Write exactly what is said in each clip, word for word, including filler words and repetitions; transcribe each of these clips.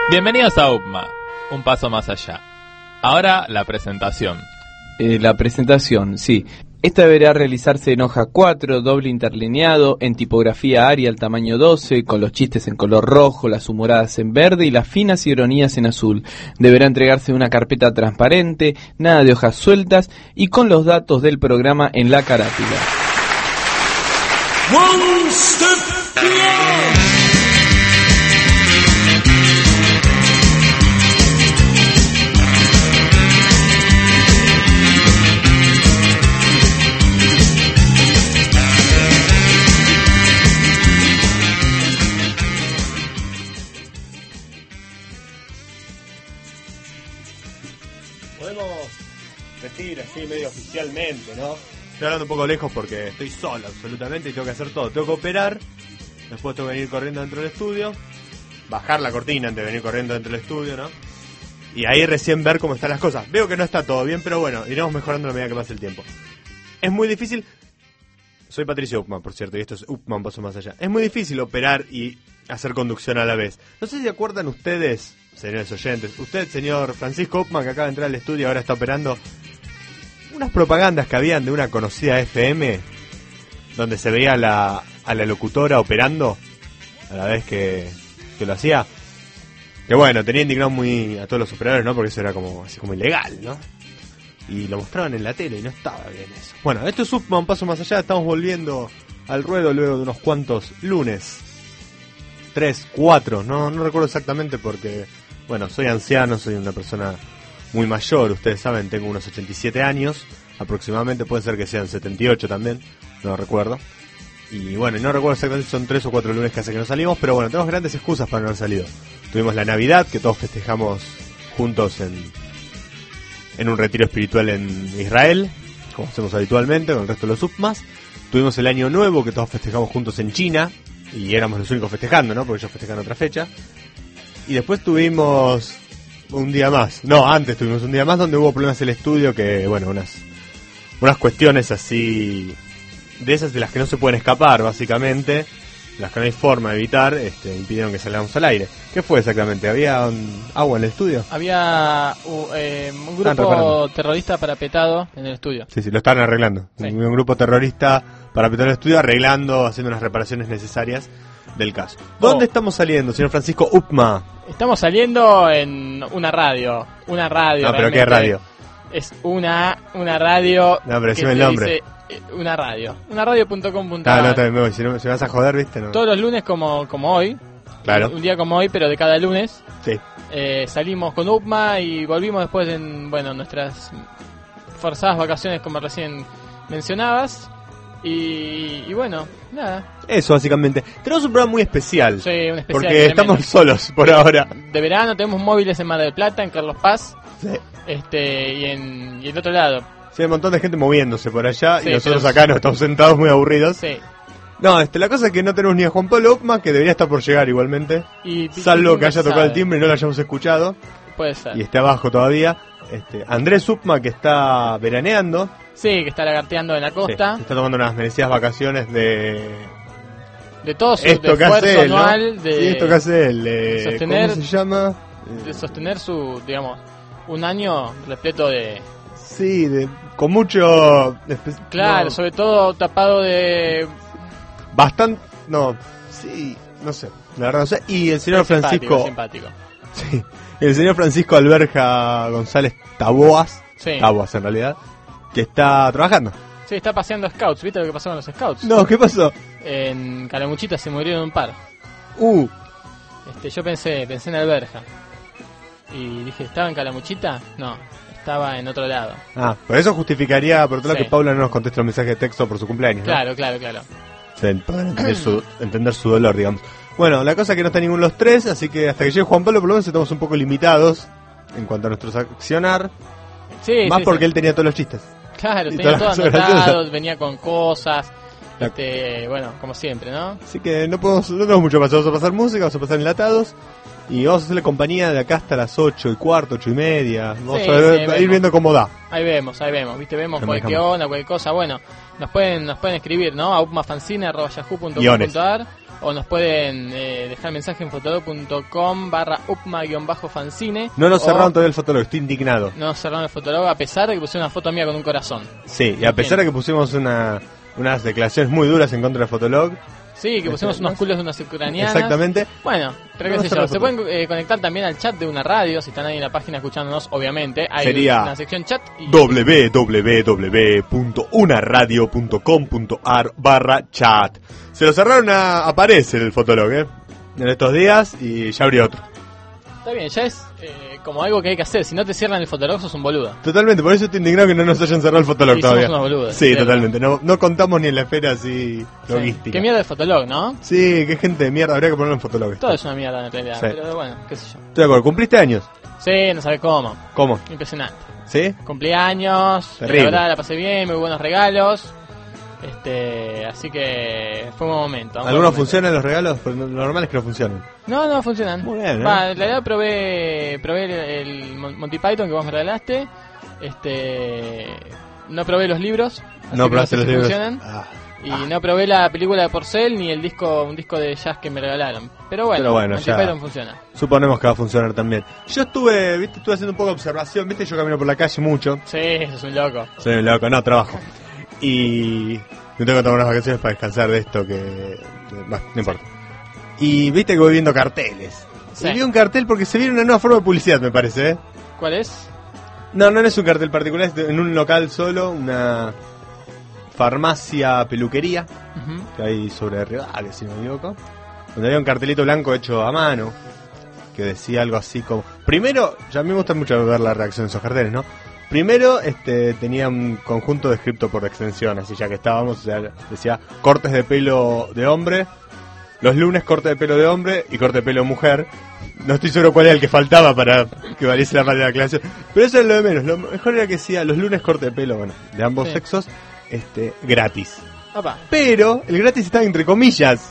Bienvenidos a U P M A, un paso más allá. Ahora la presentación. Eh, la presentación, sí. Esta deberá realizarse en hoja cuatro, doble interlineado, en tipografía Arial tamaño doce, con los chistes en color rojo, las humoradas en verde y las finas ironías en azul. Deberá entregarse en una carpeta transparente, nada de hojas sueltas y con los datos del programa en la carátula. One step beyond. Decir así medio oficialmente, ¿no? Estoy hablando un poco lejos porque estoy solo absolutamente y tengo que hacer todo. Tengo que operar, después tengo que venir corriendo dentro del estudio, bajar la cortina antes de venir corriendo dentro del estudio, ¿no? Y ahí recién ver cómo están las cosas. Veo que no está todo bien, pero bueno, iremos mejorando a medida que pase el tiempo. Es muy difícil. Soy Patricio Upman, por cierto, y esto es Upman Paso Más Allá. Es muy difícil operar y hacer conducción a la vez. No sé si se acuerdan ustedes, señores oyentes, usted, señor Francisco Upman, que acaba de entrar al estudio y ahora está operando, unas propagandas que habían de una conocida F M donde se veía a la, a la locutora operando a la vez que, que lo hacía, que bueno, tenía indignado muy a todos los operadores, ¿no? Porque eso era como así como ilegal, ¿no? Y lo mostraban en la tele y no estaba bien eso. Bueno, esto es Upman, un paso más allá. Estamos volviendo al ruedo luego de unos cuantos lunes, tres, cuatro, no, no recuerdo exactamente porque, bueno, soy anciano, soy una persona muy mayor, ustedes saben, tengo unos ochenta y siete años aproximadamente, puede ser que sean setenta y ocho también, no recuerdo. Y bueno, no recuerdo exactamente si son tres o cuatro lunes que hace que no salimos, pero bueno, tenemos grandes excusas para no haber salido. Tuvimos la Navidad, que todos festejamos juntos en, en un retiro espiritual en Israel, como hacemos habitualmente con el resto de los Upmas. Tuvimos el Año Nuevo, que todos festejamos juntos en China, y éramos los únicos festejando, ¿no? Porque ellos festejan otra fecha. Y después tuvimos un día más, no, antes tuvimos un día más donde hubo problemas en el estudio, que bueno, unas unas cuestiones así, de esas de las que no se pueden escapar básicamente, las que no hay forma de evitar, este, impidieron que salgamos al aire. ¿Qué fue exactamente? ¿Había un, agua en el estudio? Había uh, eh, un grupo terrorista parapetado en el estudio. Sí, sí, lo estaban arreglando. Sí. Un, un grupo terrorista parapetado en el estudio, arreglando, haciendo unas reparaciones necesarias del caso. ¿Dónde oh. estamos saliendo, señor Francisco Upma? Estamos saliendo en una radio, una radio. No, pero ¿qué radio? Es una una radio. No, pero decime el nombre. Dice, una radio, una radio punto com punto a r. Ah, no, también me voy, si no, si vas a joder, viste, no. Todos los lunes como como hoy. Claro. Un día como hoy, pero de cada lunes. Sí. Eh, salimos con Upma y volvimos después en, bueno, nuestras forzadas vacaciones, como recién mencionabas. Y, y bueno, nada. Eso básicamente. Tenemos un programa muy especial. Sí, un especial. Porque tremendo. estamos solos por ahora. De verano tenemos móviles en Mar del Plata, en Carlos Paz. Sí. Este, y en y el otro lado. Sí, hay un montón de gente moviéndose por allá, sí, y nosotros pero... acá nos estamos sentados muy aburridos. Sí. No, este, la cosa es que no tenemos ni a Juan Pablo Upma, que debería estar por llegar igualmente. Y, salvo y que haya tocado sabe. el timbre y no lo hayamos escuchado. Puede ser. Y esté abajo todavía. Este, Andrés Upma, que está veraneando. Sí, que está lagarteando en la costa. Sí, está tomando unas merecidas vacaciones de... De todo su esto de que esfuerzo hace él, anual. ¿no? De sí, esto que hace él. De sostener, ¿Cómo se llama? De sostener su, digamos, un año repleto de... Sí, de, con mucho... Claro, no, sobre todo tapado de... Bastante... No, sí, no sé. La verdad no sé. Y el señor es Francisco... Simpático, Sí, el señor Francisco Alberja González Taboas. Sí. Taboas en realidad. Que está trabajando. Sí, está paseando scouts. ¿Viste lo que pasó con los scouts? No, ¿qué pasó? En Calamuchita se murieron un par. Uh. Este, yo pensé, pensé en Alberja. Y dije, ¿estaba en Calamuchita? No, estaba en otro lado. Ah, por eso justificaría, por otro lado, sí. que Paula no nos conteste los mensajes de texto por su cumpleaños, ¿no? Claro, claro, claro. Sí, para entender su, entender su dolor, digamos. Bueno, la cosa es que no está ninguno de los tres, así que hasta que llegue Juan Pablo, por lo menos estamos un poco limitados en cuanto a nuestro accionar. Sí, Más sí, porque sí. él tenía todos los chistes. Claro, y tenía todo las anotado, venía con cosas. Este, bueno, como siempre, ¿no? Así que no podemos, no tenemos mucho más. Vamos a pasar música, vamos a pasar enlatados. Y vamos a hacerle compañía de acá hasta las ocho y cuarto, ocho y media. Vamos Sí, a, ver, sí, a ir vemos. viendo cómo da. Ahí vemos, ahí vemos, viste, vemos Nos cualquier manejamos. onda, cualquier cosa, bueno, nos pueden nos pueden escribir, ¿no? A upmafancine arroba yahoo punto com Guiones. punto ar o nos pueden eh, dejar mensaje en fotolog punto com barra upma-fancine. No nos o- cerraron todavía el fotólogo, estoy indignado. No nos cerraron el fotolog a pesar de que pusieron una foto mía con un corazón. Sí, y a pesar de que pusimos una, unas declaraciones muy duras en contra del Fotolog. Sí, que pusimos unos culos de unas ucranianas. Exactamente. Bueno, pero No qué nos sé cerró yo, el se Fotolog. pueden eh, conectar también al chat de una radio, si están ahí en la página escuchándonos, obviamente. Hay Sería una sección chat y... doble u doble u doble u punto una radio punto com punto ar barra chat. Se lo cerraron a aparecer el Fotolog, ¿eh? En estos días y ya abrió otro. Está bien, ya es eh, como algo que hay que hacer. Si no te cierran el fotolog, sos un boludo. Totalmente, por eso estoy indignado que no nos hayan cerrado el Fotolog Sí, somos todavía. unos boludos, sí, cierto. totalmente. No, no contamos ni en la esfera así Sí. logística. Qué mierda de fotolog, ¿no? Sí, qué gente de mierda, habría que ponerlo en Fotolog. Todo es una mierda en realidad, Sí. pero bueno, qué sé yo. Estoy de acuerdo, ¿cumpliste años? Sí, no sabe cómo. ¿Cómo? Impresionante. ¿Sí? Cumpleaños, Terrible. la verdad la pasé bien, muy buenos regalos. Este, así que fue un buen momento. un buen ¿Algunos momento. funcionan los regalos? Porque lo normal es que no funcionen. No, no funcionan. Muy bien, ¿eh? Va, en realidad probé, probé el, el Mon- Monty Python que vos me regalaste. Este, no probé los libros. así No que probaste sé los si libros. funcionan. Ah. Y no probé la película de Porcel ni el disco, un disco de jazz que me regalaron. Pero bueno, Pero bueno, Monty ya. Python funciona. Suponemos que va a funcionar también. Yo estuve, viste, estuve haciendo un poco de observación, viste, yo camino por la calle mucho. Sí, eso es un loco. Soy un loco, no, trabajo. Y me tengo que tomar unas vacaciones para descansar de esto que... Bah, no importa. Y viste que voy viendo carteles. Sí. Y vi un cartel porque se viene una nueva forma de publicidad, me parece, ¿eh? ¿Cuál es? No, no es un cartel particular, es de- en un local solo, una farmacia peluquería Ujú. que hay sobre Rivadavia, si no me equivoco, donde había un cartelito blanco hecho a mano que decía algo así como... Primero, ya a mí me gusta mucho ver la reacción de esos carteles, ¿no? Primero, este, tenía un conjunto descrito por extensión, así ya que estábamos, o sea, decía cortes de pelo de hombre, los lunes corte de pelo de hombre y corte de pelo de mujer. No estoy seguro cuál era el que faltaba para que valiese la parte de la aclaración, pero eso es lo de menos. Lo mejor era que decía los lunes corte de pelo, bueno, de ambos Sí. sexos, este, gratis. Opa. Pero el gratis está entre comillas,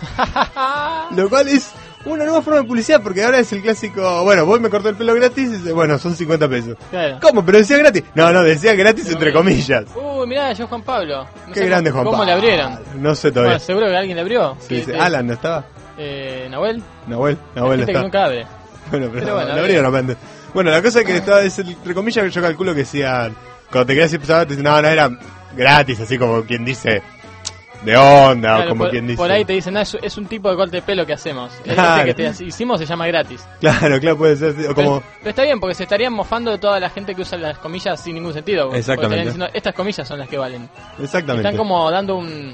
lo cual es una nueva forma de publicidad, porque ahora es el clásico, bueno, vos me corté el pelo gratis, y dice, bueno, son cincuenta pesos. Claro. ¿Cómo? ¿Pero decía gratis? No, no, decía gratis entre comillas. Uy, mirá, yo Juan Pablo. No Qué sé grande cómo, Juan ¿Cómo le Pablo. abrieron? No sé Bueno, todavía. seguro que alguien le abrió. Sí, Que sí. te- Alan, ¿no estaba? Eh, ¿Nahuel? Nahuel, Hay Nahuel gente está. que nunca abre. Bueno, pero, Pero bueno, lo bien. abrieron apenas. Bueno, la cosa es que estaba, es el- entre comillas, que yo calculo que decían, cuando te quedas sin pesado, te dicen, no, no, era gratis, así como quien dice, de onda, Claro, o como por, quien dice. por ahí te dicen, no, es, es un tipo de corte de pelo que hacemos. El Claro. corte que te hicimos se llama gratis. Claro, claro, puede ser, o como... Pero, pero está bien, porque se estarían mofando de toda la gente que usa las comillas sin ningún sentido. Porque Exactamente. estarían diciendo, estas comillas son las que valen. Exactamente. Están como dando un...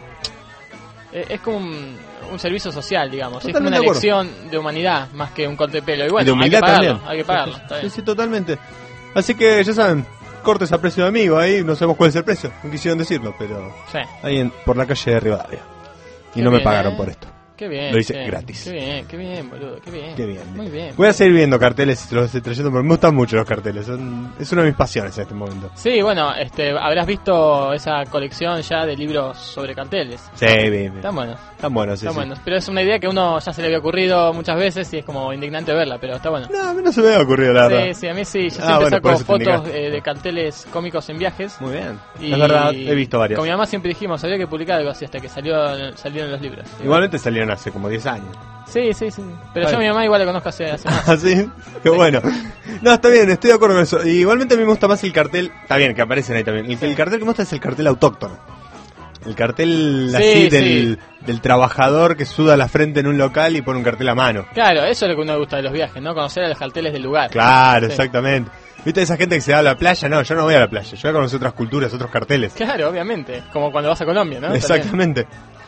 eh, Es como un, un servicio social, digamos. Es como Totalmente una de acuerdo. lección de humanidad más que un corte de pelo. Y bueno, Y de humildad hay que pagarlo, también. hay que pagarlo. está Sí, bien. sí, totalmente. Así que ya saben, cortes a precio de amigo ahí, no sabemos cuál es el precio, no quisieron decirlo, pero Sí. ahí en, por la calle de Rivadavia. Y Qué no me bien, pagaron ¿eh? por esto. Qué bien. Lo hice che. gratis. Qué bien, qué bien, boludo. Qué bien. Qué bien. Muy bien. Voy a seguir viendo carteles y te los estoy trayendo porque me gustan mucho los carteles. Son, es una de mis pasiones en este momento. Sí, bueno, este, habrás visto esa colección ya de libros sobre carteles. Sí, bien, bien. Están buenos, Están buenos, sí, están sí. buenos. Pero es una idea que a uno ya se le había ocurrido muchas veces y es como indignante verla, pero está bueno. No, a mí no se me había ocurrido la Sí, verdad. sí, a mí sí. Yo Ah, siempre bueno, por saco eso te fotos indicaste. eh, de carteles cómicos en viajes. Muy bien. Y Es verdad, he visto varias. Con mi mamá siempre dijimos, había que publicar algo así hasta que salió, salieron los libros. Y Igualmente salieron hace como diez años. bueno. Sí, sí, sí. Pero Ay. yo a mi mamá igual la conozco hace, hace más. Así, qué bueno. No, está bien, estoy de acuerdo con eso. Y igualmente a mí me gusta más el cartel, está bien, que aparecen ahí también. El, Sí. el cartel que me gusta es el cartel autóctono. El cartel Sí, así sí. del, del trabajador que suda la frente en un local y pone un cartel a mano. Claro, eso es lo que a uno le gusta de los viajes, ¿no? Conocer a los carteles del lugar. Claro, Sí. exactamente. ¿Viste esa gente que se va a la playa? No, yo no voy a la playa, yo voy a conocer otras culturas, otros carteles. Claro, obviamente. Como cuando vas a Colombia, ¿no? Exactamente.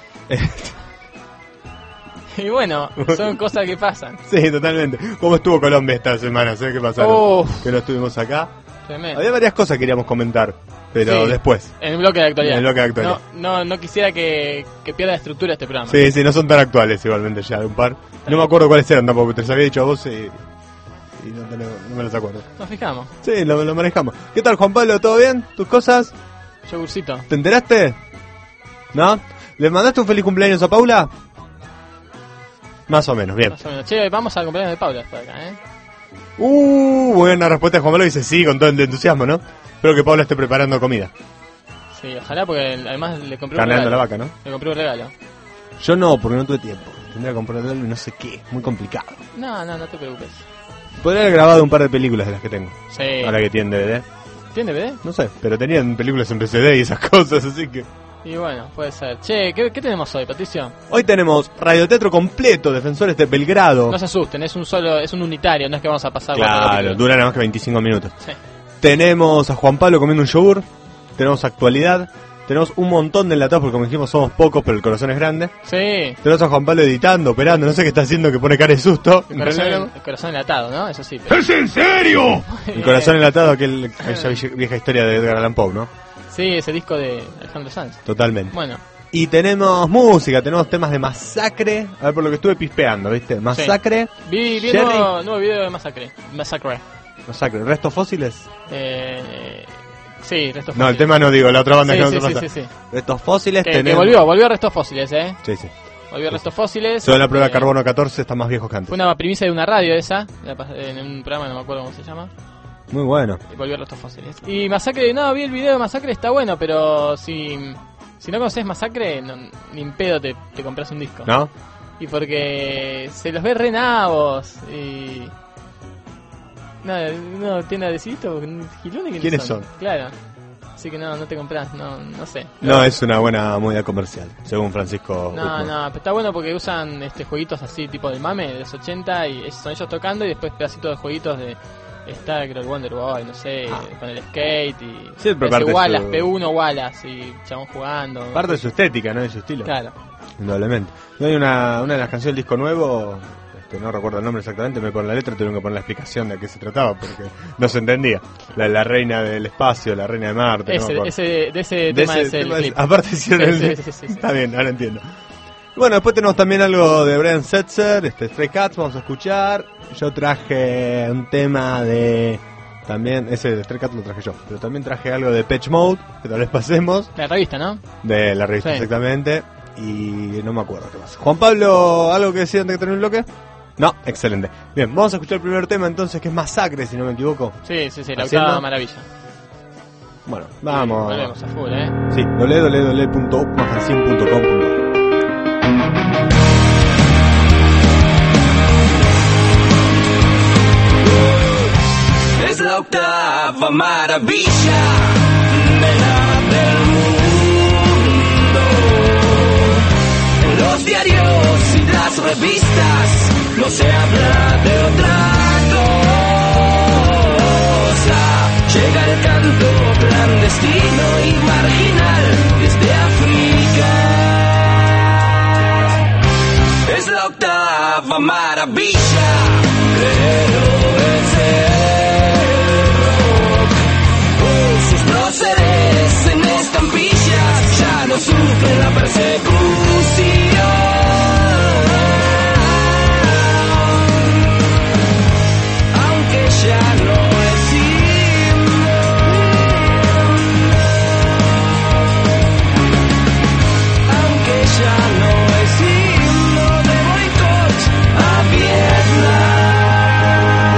Y bueno, son cosas que pasan. Sí, totalmente. ¿Cómo estuvo Colombia esta semana? ¿Sabes qué pasaron? Uf. Que no estuvimos acá. Tremendo. Había varias cosas que queríamos comentar, pero Sí. después. En el bloque de actualidad. En el bloque de actualidad. No, no, no quisiera que, que pierda estructura este programa. Sí, sí, no son tan actuales igualmente ya, de un par. No me acuerdo cuáles eran tampoco, te los había dicho a vos y, y no, te lo- no me los acuerdo. Nos fijamos. Sí, lo, lo manejamos. ¿Qué tal, Juan Pablo? ¿Todo bien? ¿Tus cosas? Yogurcito. ¿Te enteraste? ¿No? ¿Le mandaste un feliz cumpleaños a Paula? Más o menos, bien. Más o menos. Che, vamos al cumpleaños de Paula por acá, ¿eh? Uh, buena respuesta de Juan Pablo, dice sí, con todo el entusiasmo, ¿no? Espero que Paula esté preparando comida. Sí, ojalá, porque además le compré un Carneando regalo. la vaca, ¿no? Le compré un regalo. Yo no, porque no tuve tiempo. Tendría que comprarle algo y no sé qué, muy complicado. No, no, no te preocupes. Podría haber grabado un par de películas de las que tengo. Sí. Ahora que tienen D V D. ¿Tiene D V D? No sé, pero tenían películas en P C D y esas cosas, así que... Y bueno, puede ser. Che, ¿qué, qué tenemos hoy, Patricio? Hoy tenemos radioteatro completo, Defensores de Belgrado. No se asusten, es un solo, es un unitario, no es que vamos a pasar cuatro Claro, capítulos. dura nada más que veinticinco minutos. Sí. Tenemos a Juan Pablo comiendo un yogur. Tenemos actualidad. Tenemos un montón de enlatados porque como dijimos somos pocos, pero el corazón es grande. Sí. Tenemos a Juan Pablo editando, operando, no sé qué está haciendo que pone cara de susto. El corazón, el corazón enlatado, ¿no? Eso sí. Pero... ¿Es en serio? El corazón enlatado, aquel, aquella vieja historia de Edgar Allan Poe, ¿no? Sí, ese disco de Alejandro Sanz. Totalmente. Bueno. Y tenemos música, tenemos temas de Masacre. A ver, por lo que estuve pispeando, ¿viste? Masacre. Sí. Vi, vi el Jerry. nuevo, nuevo video de Masacre. Masacre. Masacre. ¿Restos fósiles? Eh... Sí, Restos No, el Fósiles. tema no digo, la otra banda Sí, que sí, no sí, pasa. sí, sí. Restos fósiles Que, que tenemos... volvió, volvió Restos Fósiles, ¿eh? Sí, sí. Volvió Restos Fósiles. Toda la prueba de Eh, carbono catorce está más viejo que antes. Fue una primicia de una radio esa, la pas- en un programa, no me acuerdo cómo se llama. Muy bueno. Y volvió Restos Fósiles. Y Masacre, no, vi el video de Masacre, está bueno, pero si, si no conoces Masacre, no, ni en pedo te, te compras un disco. ¿No? Y porque se los ve re nabos y... No, no tiene adhesito, gilones. ¿Quiénes son? Claro. Así que no, no te compras, no, no sé. No es una buena movida comercial, según Francisco. No, Uthman. no, pero está bueno porque usan este jueguitos así tipo del mame de los ochenta y es- son ellos tocando y después pedacitos de jueguitos de está creo el Wonder Boy, no sé, Ah. con el skate y Sí, pero ese parte de Wallace, su- P uno Wallace y chabón jugando. Parte de su estética, ¿no? De su estilo. Claro. Indudablemente. Y hay una, una de las canciones del disco nuevo, este, no recuerdo el nombre exactamente, me pone la letra, tuvieron que poner la explicación de a qué se trataba porque no se entendía. La, la reina del espacio, la reina de Marte. no me Ese, acuerdo. ese, de ese De tema ese es el tema clip. es- aparte hicieron Sí, el... sí, sí, sí, sí. Está bien, ahora entiendo. Bueno, después tenemos también algo de Brian Setzer, este, Stray Cats, vamos a escuchar. Yo traje un tema de... También, ese de Stray Cats lo traje yo, pero también traje algo de Patch Mode, que tal vez pasemos, La revista, ¿no? de la revista Sí. exactamente, y no me acuerdo qué más. Juan Pablo, ¿algo que decir antes de terminar el bloque? No, excelente. Bien, vamos a escuchar el primer tema entonces, que es Masacre, si no me equivoco. Sí, sí, sí, la ¿Haciendo? octava maravilla. Bueno, vamos. Volvemos a full, ¿eh? Sí, doble u doble u doble u punto upmafanzine punto com punto a r. Es la octava maravilla de la del mundo. En los diarios y las revistas no se habla de otra cosa. Llega el canto clandestino y marginal desde África. Es la octava maravilla, pero es el rock. Sus próceres en estampillas ya no sufren la persecución. Aunque ya no es himno. Aunque ya no es himno de boicot a Vietnam.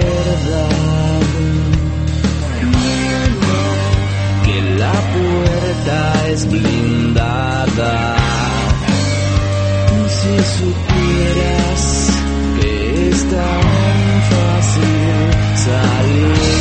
verdad. Que la puerta es blindada. Si supieras que es tan fácil salir.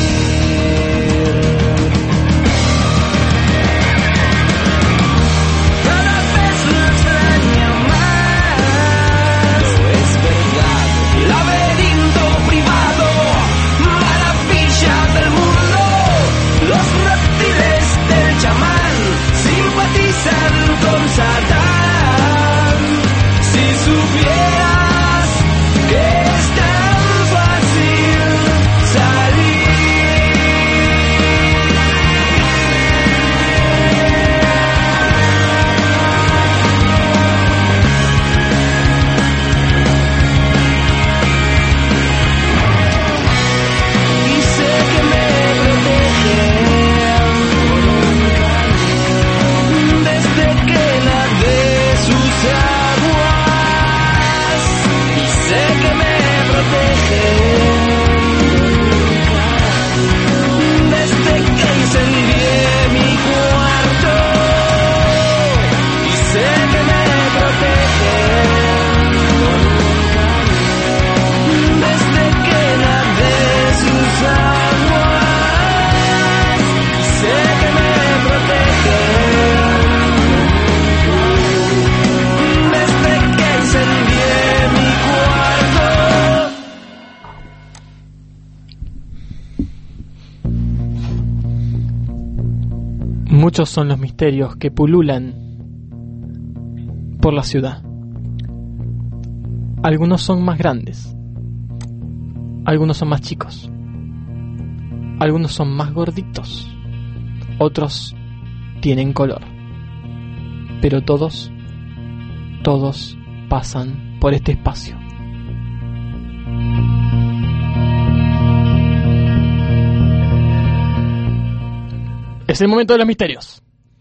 Cada vez lo extraño más. No es verdad. Laberinto privado, maravilla del mundo. Los reptiles del chamán simpatizan con Satán. Si supieras que es tan fácil salir. Y sé que me protegen desde que nadé sus aguas. Y sé que me protegen desde que incendié mi cuarto. Y sé que me protegen desde que nadé sus aguas. Y sé que me protegen desde que incendié mi cuarto. Muchos son los misterios que pululan por la ciudad. Algunos son más grandes, algunos son más chicos, algunos son más gorditos, otros tienen color, pero todos, todos pasan por este espacio. Es el momento de los misterios.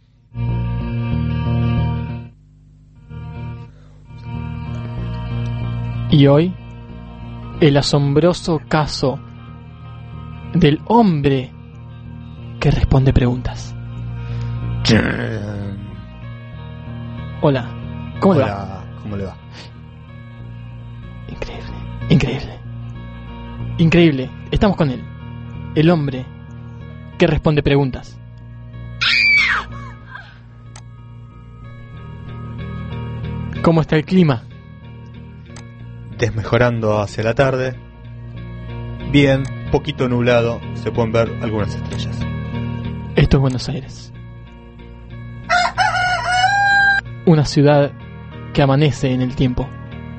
Y hoy, el asombroso caso del hombre que responde preguntas. Hola, ¿cómo le va? Hola, ¿cómo le va? Increíble, increíble, increíble. Estamos con él, el hombre que responde preguntas. ¿Cómo está el clima? Desmejorando hacia la tarde. Bien, poquito nublado, se pueden ver algunas estrellas. Esto es Buenos Aires. Una ciudad que amanece en el tiempo.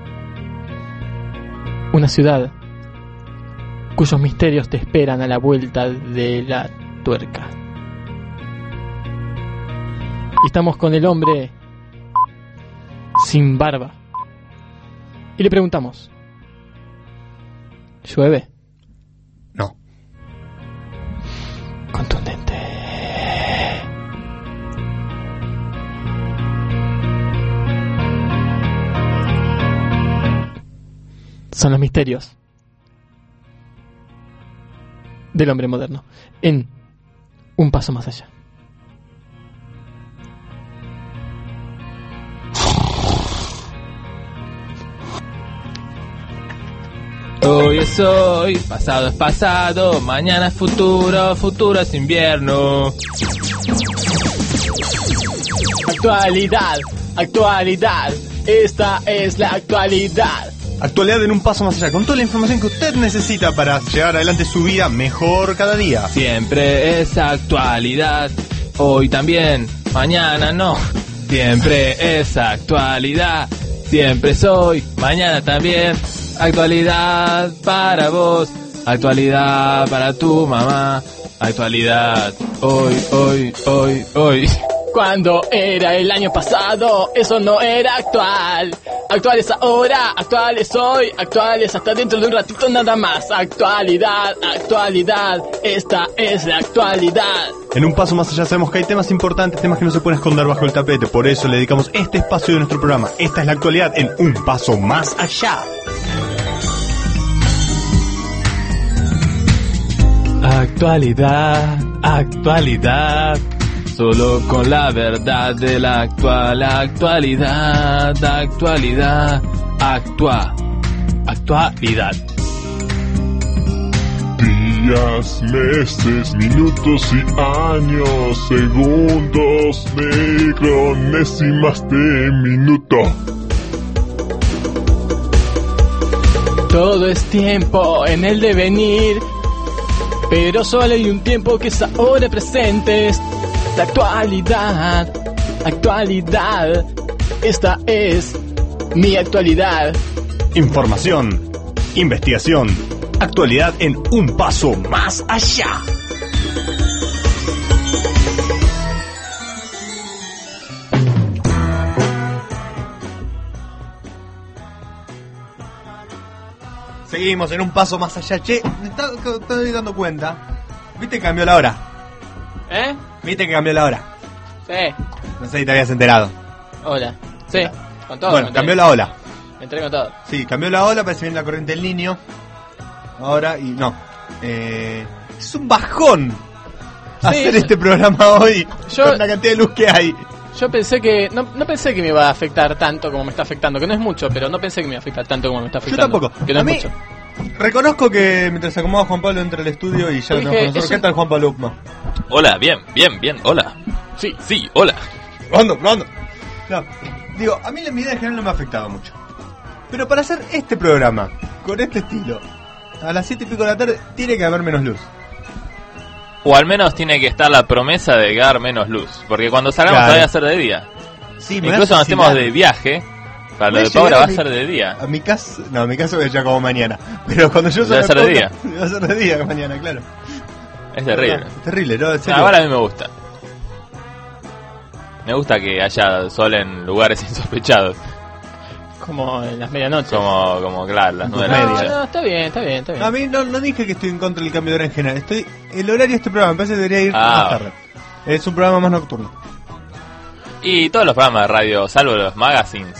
Una ciudad cuyos misterios te esperan a la vuelta de la tuerca. Y estamos con el hombre sin barba. Y le preguntamos: ¿llueve? No. Contundente. Son los misterios del hombre moderno en Un Paso Más Allá. Hoy es hoy, pasado es pasado, mañana es futuro, futuro es invierno. Actualidad, actualidad, esta es la actualidad. Actualidad en Un Paso Más Allá, con toda la información que usted necesita para llevar adelante su vida mejor cada día. Siempre es actualidad, hoy también, mañana no. Siempre es actualidad, siempre es hoy, mañana también. Actualidad para vos, actualidad para tu mamá, actualidad hoy, hoy, hoy, hoy. Cuando era el año pasado, eso no era actual. Actual es ahora, actual es hoy, actual es hasta dentro de un ratito nada más. Actualidad, actualidad, esta es la actualidad. En Un Paso Más Allá sabemos que hay temas importantes, temas que no se pueden esconder bajo el tapete. Por eso le dedicamos este espacio de nuestro programa. Esta es la actualidad en Un Paso Más Allá. Actualidad, actualidad. Solo con la verdad de la actual actualidad, actualidad, actua, actualidad. Días, meses, minutos y años, segundos, micronésimas de minuto. Todo es tiempo en el devenir, pero solo hay un tiempo que es ahora presente. Es la actualidad, actualidad. Esta es mi actualidad. Información, investigación, actualidad en un paso más allá. Seguimos en un paso más allá. Che, me está- estoy dando cuenta. ¿Viste que cambió la hora? ¿Eh? ¿Viste que cambió la hora? Sí. No sé si te habías enterado. Hola. Sí, con todo. Bueno, me cambió enteré. la ola. Me enteré con todo. Sí, cambió la ola, parece bien la corriente en línea. Ahora, y no. Eh, es un bajón hacer Sí. este programa hoy Yo- con la cantidad de luz que hay. Yo pensé que... No, no pensé que me iba a afectar tanto como me está afectando. Que no es mucho, pero no pensé que me iba a afectar tanto como me está Yo afectando. tampoco. Que no A es mí, mucho. reconozco que mientras acomodaba Juan Pablo entre el estudio y ya lo Dije, tenemos con nosotros. es ¿Qué un- tal Juan Pablo Upma? Hola, bien, bien, bien, hola. Sí. Sí, hola. Probando, probando. No, digo, a mí la medida en general no me ha afectado mucho. Pero para hacer este programa, con este estilo, a las siete y pico de la tarde, tiene que haber menos luz. O al menos tiene que estar la promesa de dar menos luz. Porque cuando salgamos Claro. va a ser de día. Sí, me Incluso va a cuando estemos fascinar. de viaje, para lo Voy a de Paula llegar va a a mi- ser de día. A mi casa, no, a mi casa voy a llegar como mañana. Pero cuando yo Debe salga ser de el día. podcast, va a ser de día mañana, claro. Es terrible. Es terrible, ¿no? En serio. Ahora a mí me gusta. Me gusta que haya sol en lugares insospechados. Como en las medianoches. Como, como claro, las nueve de la No, noche. no, está bien, está bien, está bien. A mí no, no dije que estoy en contra del cambio de hora en general. Estoy, el horario de este programa me parece que debería ir Ah. más tarde. Es un programa más nocturno. Y todos los programas de radio, salvo los magazines,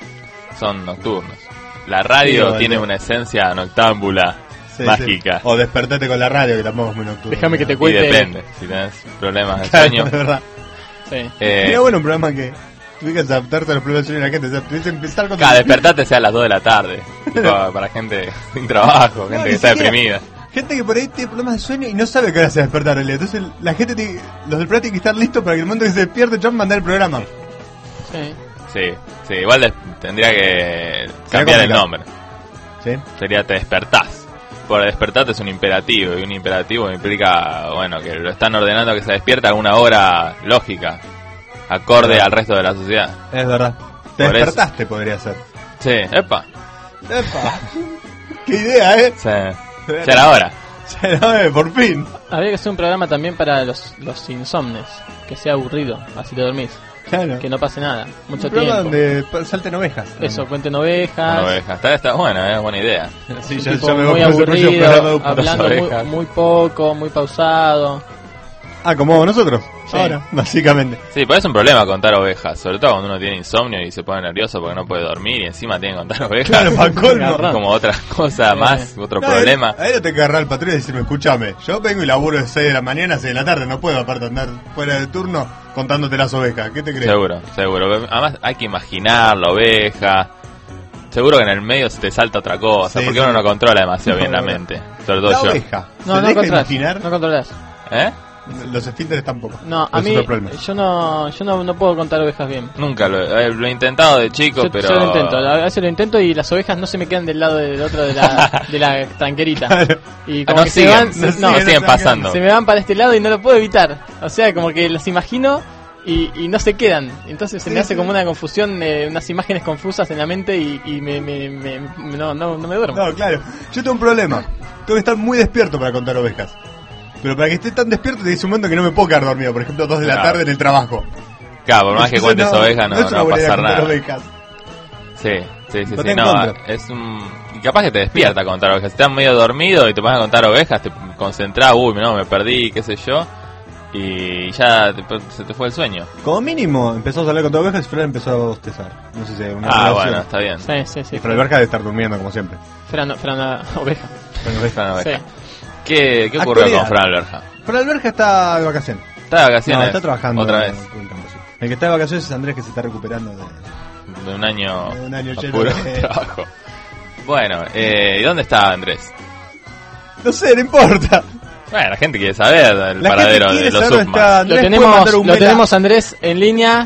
son nocturnos. La radio Sí, tiene bueno. una esencia noctámbula, Sí, mágica. sí. O despertate con la radio, que tampoco es muy nocturno. Déjame que te Y cuente. depende, si tenés problemas de Claro, sueño. de verdad. Sí. Eh, Sería bueno un programa que tuvieras que adaptarte a los problemas de sueño de la gente. O sea, tuviese que empezar con... Cada despertate sea a las dos de la tarde. Tipo, para gente sin trabajo, gente No, que ni está siquiera. deprimida. Gente que por ahí tiene problemas de sueño y no sabe qué hora se va a despertar en realidad. Entonces la gente, tiene, los del programa tienen que estar listos para que el momento que se despierte John mandar el programa. Sí. Sí, sí, igual des- tendría que Sería cambiar el complicado. nombre. ¿Sí? Sería te despertás. Por despertarte es un imperativo, y un imperativo implica, bueno, que lo están ordenando que se despierta a una hora lógica, acorde Claro. al resto de la sociedad. Es verdad. Te Por despertaste, podría ser. Sí, epa. ¡Epa! ¡Qué idea, eh! Sí. Ya era hora. Ya no, eh, por fin. Habría que hacer un programa también para los, los insomnes. Que sea aburrido, así te dormís. Claro. Que no pase nada. Mucho un programa tiempo. donde pa- salten ovejas. Eso, cuenten ovejas. Una oveja. Está, está buena, es buena idea. Sí, un yo, tipo yo me muy voy a poner ese programa aburrido, de- hablando muy, ovejas. muy poco, muy pausado. Ah, como nosotros. Sí. Ahora, básicamente. Sí, pero es un problema contar ovejas, sobre todo cuando uno tiene insomnio y se pone nervioso porque no puede dormir y encima tiene que contar ovejas. Claro, para colmo. Agarrá. Como otra cosa Sí. más, otro No, problema. Ahí no te que agarrar el patrulla y decirme, escúchame, yo vengo y laburo de seis de la mañana a seis de la tarde, no puedo aparte andar fuera de turno contándote las ovejas, ¿qué te crees? Seguro, seguro. Además hay que imaginar la oveja. Seguro que en el medio se te salta otra cosa, Sí, porque sí. uno no controla demasiado No, bien la no. mente. Sobre todo La yo. oveja, No, ¿se no deja controlás. imaginar? No controlás. ¿Eh? Los esfínteres tampoco. No, a Ese mí, es el problema. yo no, yo no, no puedo contar ovejas bien. Nunca lo, eh, lo he intentado de chico, Yo, pero... yo lo intento, a veces lo intento y las ovejas no se me quedan del lado del otro de la, de la tranquerita. Claro. Y Ah, como no que siguen, se van, no se- no, siguen, siguen no, pasando. se me van para este lado y no lo puedo evitar. O sea, como que las imagino y, y no se quedan. Entonces se Sí, me hace sí. como una confusión, eh, unas imágenes confusas en la mente y, y me, me, me- me- no, no, no me duermo. No, claro. Yo tengo un problema. Tengo que estar muy despierto para contar ovejas. Pero para que esté tan despierto, te dice un momento que no me puedo quedar dormido. Por ejemplo, dos de la Claro. tarde en el trabajo. Claro, por más que Entonces, cuentes ovejas no, es no una va a buena idea pasar contar nada. ovejas. Sí, sí, sí, No sí, te no, encuentro. es un... Y capaz que te despierta contar ovejas. Si estás medio dormido y te vas a contar ovejas, te concentrás, uy, no, me perdí, qué sé yo, y ya te- se te fue el sueño. Como mínimo, empezamos a hablar con ovejas y Fran empezó a bostezar. No sé si hay una Ah, relación. bueno, está bien. Sí, sí, sí. Y Fran Alberca debe estar durmiendo, como siempre. Fran, Fran, oveja. Fran Alberca. Esta no Sí. oveja. ¿Qué, qué ocurrió Actualidad. con Fran Alberja? Fran Alberja está de vacaciones. ¿Está de vacaciones? No, está trabajando. Otra vez. por el campo, sí. El que está de vacaciones es Andrés, que se está recuperando de... De un año, De un año a lleno puro de- trabajo. Bueno, eh, ¿y dónde está Andrés? No sé, no importa. Bueno, la gente quiere saber el La paradero gente quiere de los saber dónde Submas. está Lo Andrés. puede tenemos, mandar un lo mail a- tenemos Andrés en línea.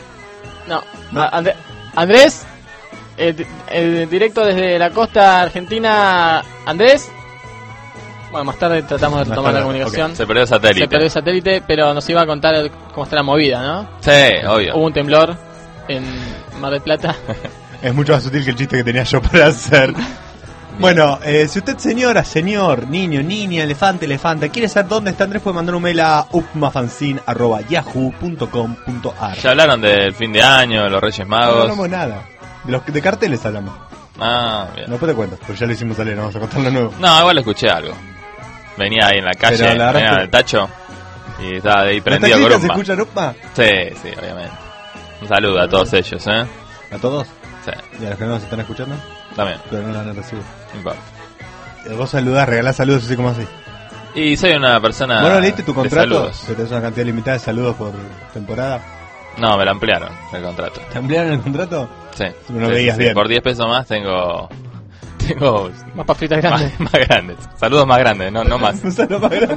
No, No. a- André- Andrés, eh, di- eh, directo desde la costa argentina. Andrés. Bueno, más tarde tratamos de Más retomar la tarde, comunicación. Se perdió el satélite. Se perdió el satélite, pero nos iba a contar el- cómo está la movida, ¿no? Sí, obvio. Hubo un temblor en Mar del Plata. Es mucho más sutil que el chiste que tenía yo para hacer. Bueno, eh, si usted, señora, señor, niño, niña, elefante, elefanta, quiere saber dónde está Andrés, puede mandar un mail a upmafanzine arroba yahoo punto com punto ar. Ya hablaron del fin de año, de los Reyes No Magos. hablamos nada. De, los, de carteles hablamos. Ah, bien. Después te cuento, porque ya lo hicimos salir, no vamos a contar lo nuevo. No, igual escuché algo. Venía ahí en la calle, Pero la verdad venía es en que- el tacho y estaba ahí ¿Los prendido con taxistas se Upma. escuchan Upma? Sí, sí, obviamente. Un saludo a todos ellos, ¿eh? ¿A todos? Sí, ¿Y a los que no nos están escuchando? también, Pero no la van a recibir. no importa. Eh, Vos saludás, regalás saludos así como así. Y soy una persona. ¿Vos no leíste tu de contrato? saludos. Que tenés una cantidad limitada de saludos por temporada. No, me lo ampliaron el contrato. ¿Te ampliaron el contrato? Sí. No Sí, veías sí, bien. Por diez pesos más tengo. Tengo. Más papitas más, grandes. más grandes. Saludos más grandes, no, no más. Un saludo más grande.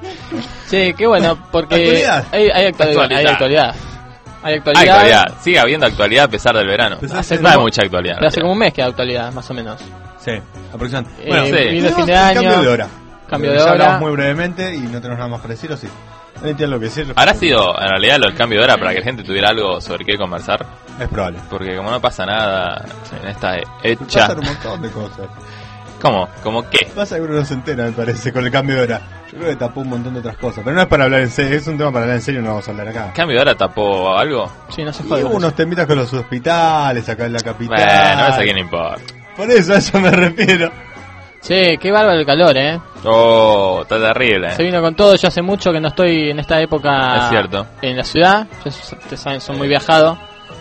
Sí, qué bueno, porque Actualidad. hay, hay, actualidad, Actualidad. hay actualidad. Hay Hay actualidad. actualidad. Sigue habiendo actualidad a pesar del verano. Pues No hace hay como- mucha actualidad. Pero hace como un mes que hay actualidad, más o menos. Sí, aproximadamente. Eh, Bueno, sí. vino el fin de tenemos año. Cambio de hora. Cambio Ya de hora. hablamos muy brevemente y no tenemos nada más para decir, ¿o sí? No entiendo lo que decir. ¿Habrá sido en realidad lo del cambio de hora para que la gente tuviera algo sobre qué conversar? Es probable. Porque como no pasa nada en esta hecha. Pasan un montón de cosas. ¿Cómo? ¿Cómo qué? Pasa que uno no se entera, me parece, con el cambio de hora. Yo creo que tapó un montón de otras cosas. Pero no es para hablar en serio, es un tema para hablar en serio, no vamos a hablar acá. ¿Cambio de hora tapó algo? Sí, no se Y jode. hubo unos temitas con los hospitales acá en la capital. Bueno, eso a quién le importa. Por eso a eso me refiero. Sí, qué bárbaro el calor, eh. Oh, está terrible. Se vino con todo, yo hace mucho que no estoy en esta época Es cierto. en la ciudad. Yo, ustedes saben, soy muy viajado.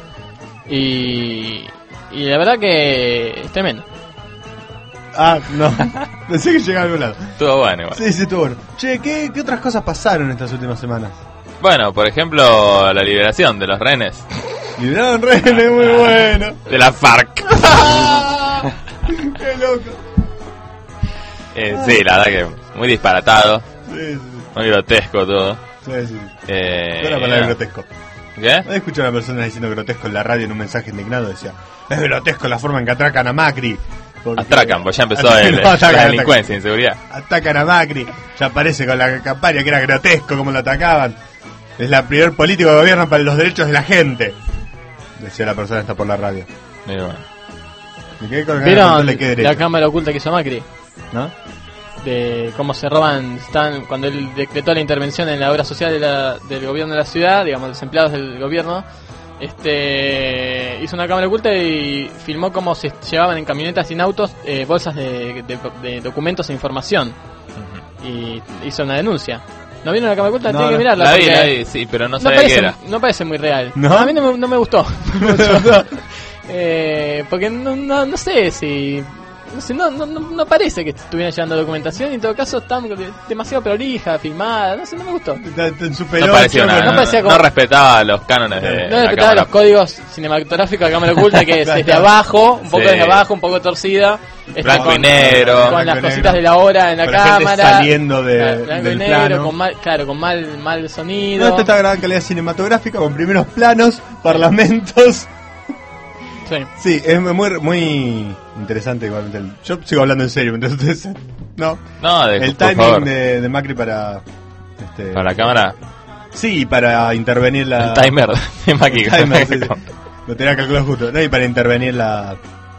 Y, y la verdad que es tremendo. Ah, no. Pensé que llegaba a algún lado. Estuvo bueno igual. Sí, sí, estuvo bueno. Che, ¿qué, ¿qué otras cosas pasaron estas últimas semanas? Bueno, por ejemplo, la liberación de los rehenes. Liberaron rehenes, muy bueno. De la FARC. Qué loco. Eh, sí, la verdad que muy disparatado. Sí, sí, Muy grotesco todo. sí. sí, sí. Eh, Yo la palabra grotesco. ¿Qué? He escuchado a una persona diciendo grotesco en la radio en un mensaje indignado. Decía, es grotesco la forma en que atracan a Macri. Porque- Atracan, pues ya empezó el, No, la atacan, delincuencia, inseguridad. atacan. Atacan a Macri. Ya aparece con la campaña que era grotesco como lo atacaban. Es la primer político que gobierna para los derechos de la gente. Decía la persona esta por la radio. Y bueno. Me quedé con ganas de ¿Vieron preguntarle qué derecho, la cámara oculta que hizo Macri? ¿no? De cómo se roban, están cuando él decretó la intervención en la obra social de la- del gobierno de la ciudad, digamos, los empleados del gobierno, este hizo una cámara oculta y filmó cómo se llevaban en camionetas sin autos eh, bolsas de, de- de documentos e información. Y hizo una denuncia. ¿No vieron la cámara oculta? No, Tienen no. que mirarla. La vi, porque la vi, sí, pero no no sabía parece, qué era. no parece muy real. ¿No? A mí no me, no me gustó. mucho. Eh, porque no, no, no sé si... No sé, no, no, no no parece que estuvieran llevando documentación y en todo caso está demasiado prolija, filmada, no sé, no me gustó. Está- está en No Super parecía ocho, una, pero no no, parecía como- no respetaba los cánones de No la respetaba cámara. los códigos cinematográficos de cámara oculta, que es Claro. desde abajo, un poco Sí. desde abajo, un poco torcida. este, Blanco con- y negro. Con Blanco las y cositas negro. de la hora en la Con la gente cámara. saliendo de- Claro, blanco del y negro, plano. con mal, claro, con mal, mal sonido. No, esto está grabado en calidad cinematográfica con primeros planos, parlamentos. Sí. Sí, es muy, muy interesante igualmente. el- Yo sigo hablando en serio, entonces no. No, de, El por timing favor. de, de Macri para este, Para la cámara, sí, para intervenir la el timer de Macri. el timer, sí, sí. Lo tenía calculado justo, no, y para intervenir la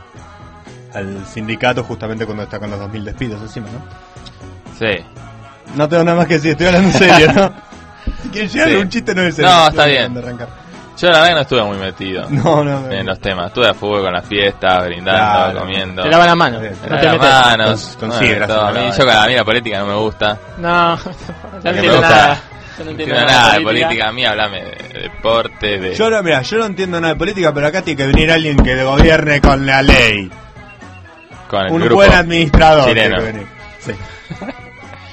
al sindicato justamente cuando está con los dos mil despidos encima, ¿no? Sí. No tengo nada más que decir, estoy hablando en serio, ¿no? Si quieren llegar Sí. a un chiste no es serio. No, está Estoy bien. tratando de arrancar. Yo la verdad que no estuve muy metido No, no, no. en los temas. Estuve a fútbol con las fiestas, brindando, Claro. comiendo. Te lavan las manos. Bien. No Me te lavan metes. las manos. Con- con bueno, sidra, todo. se A mí, lavan. yo con la vida política no me gusta. No, yo no me entiendo gusta. nada. Yo no No entiendo entiendo nada de política. política. A mí hablame de deporte, de... Yo no, mira, yo no entiendo nada de política, pero acá tiene que venir alguien que gobierne con la ley. con el Un grupo buen administrador chileno. tiene que venir. Sí.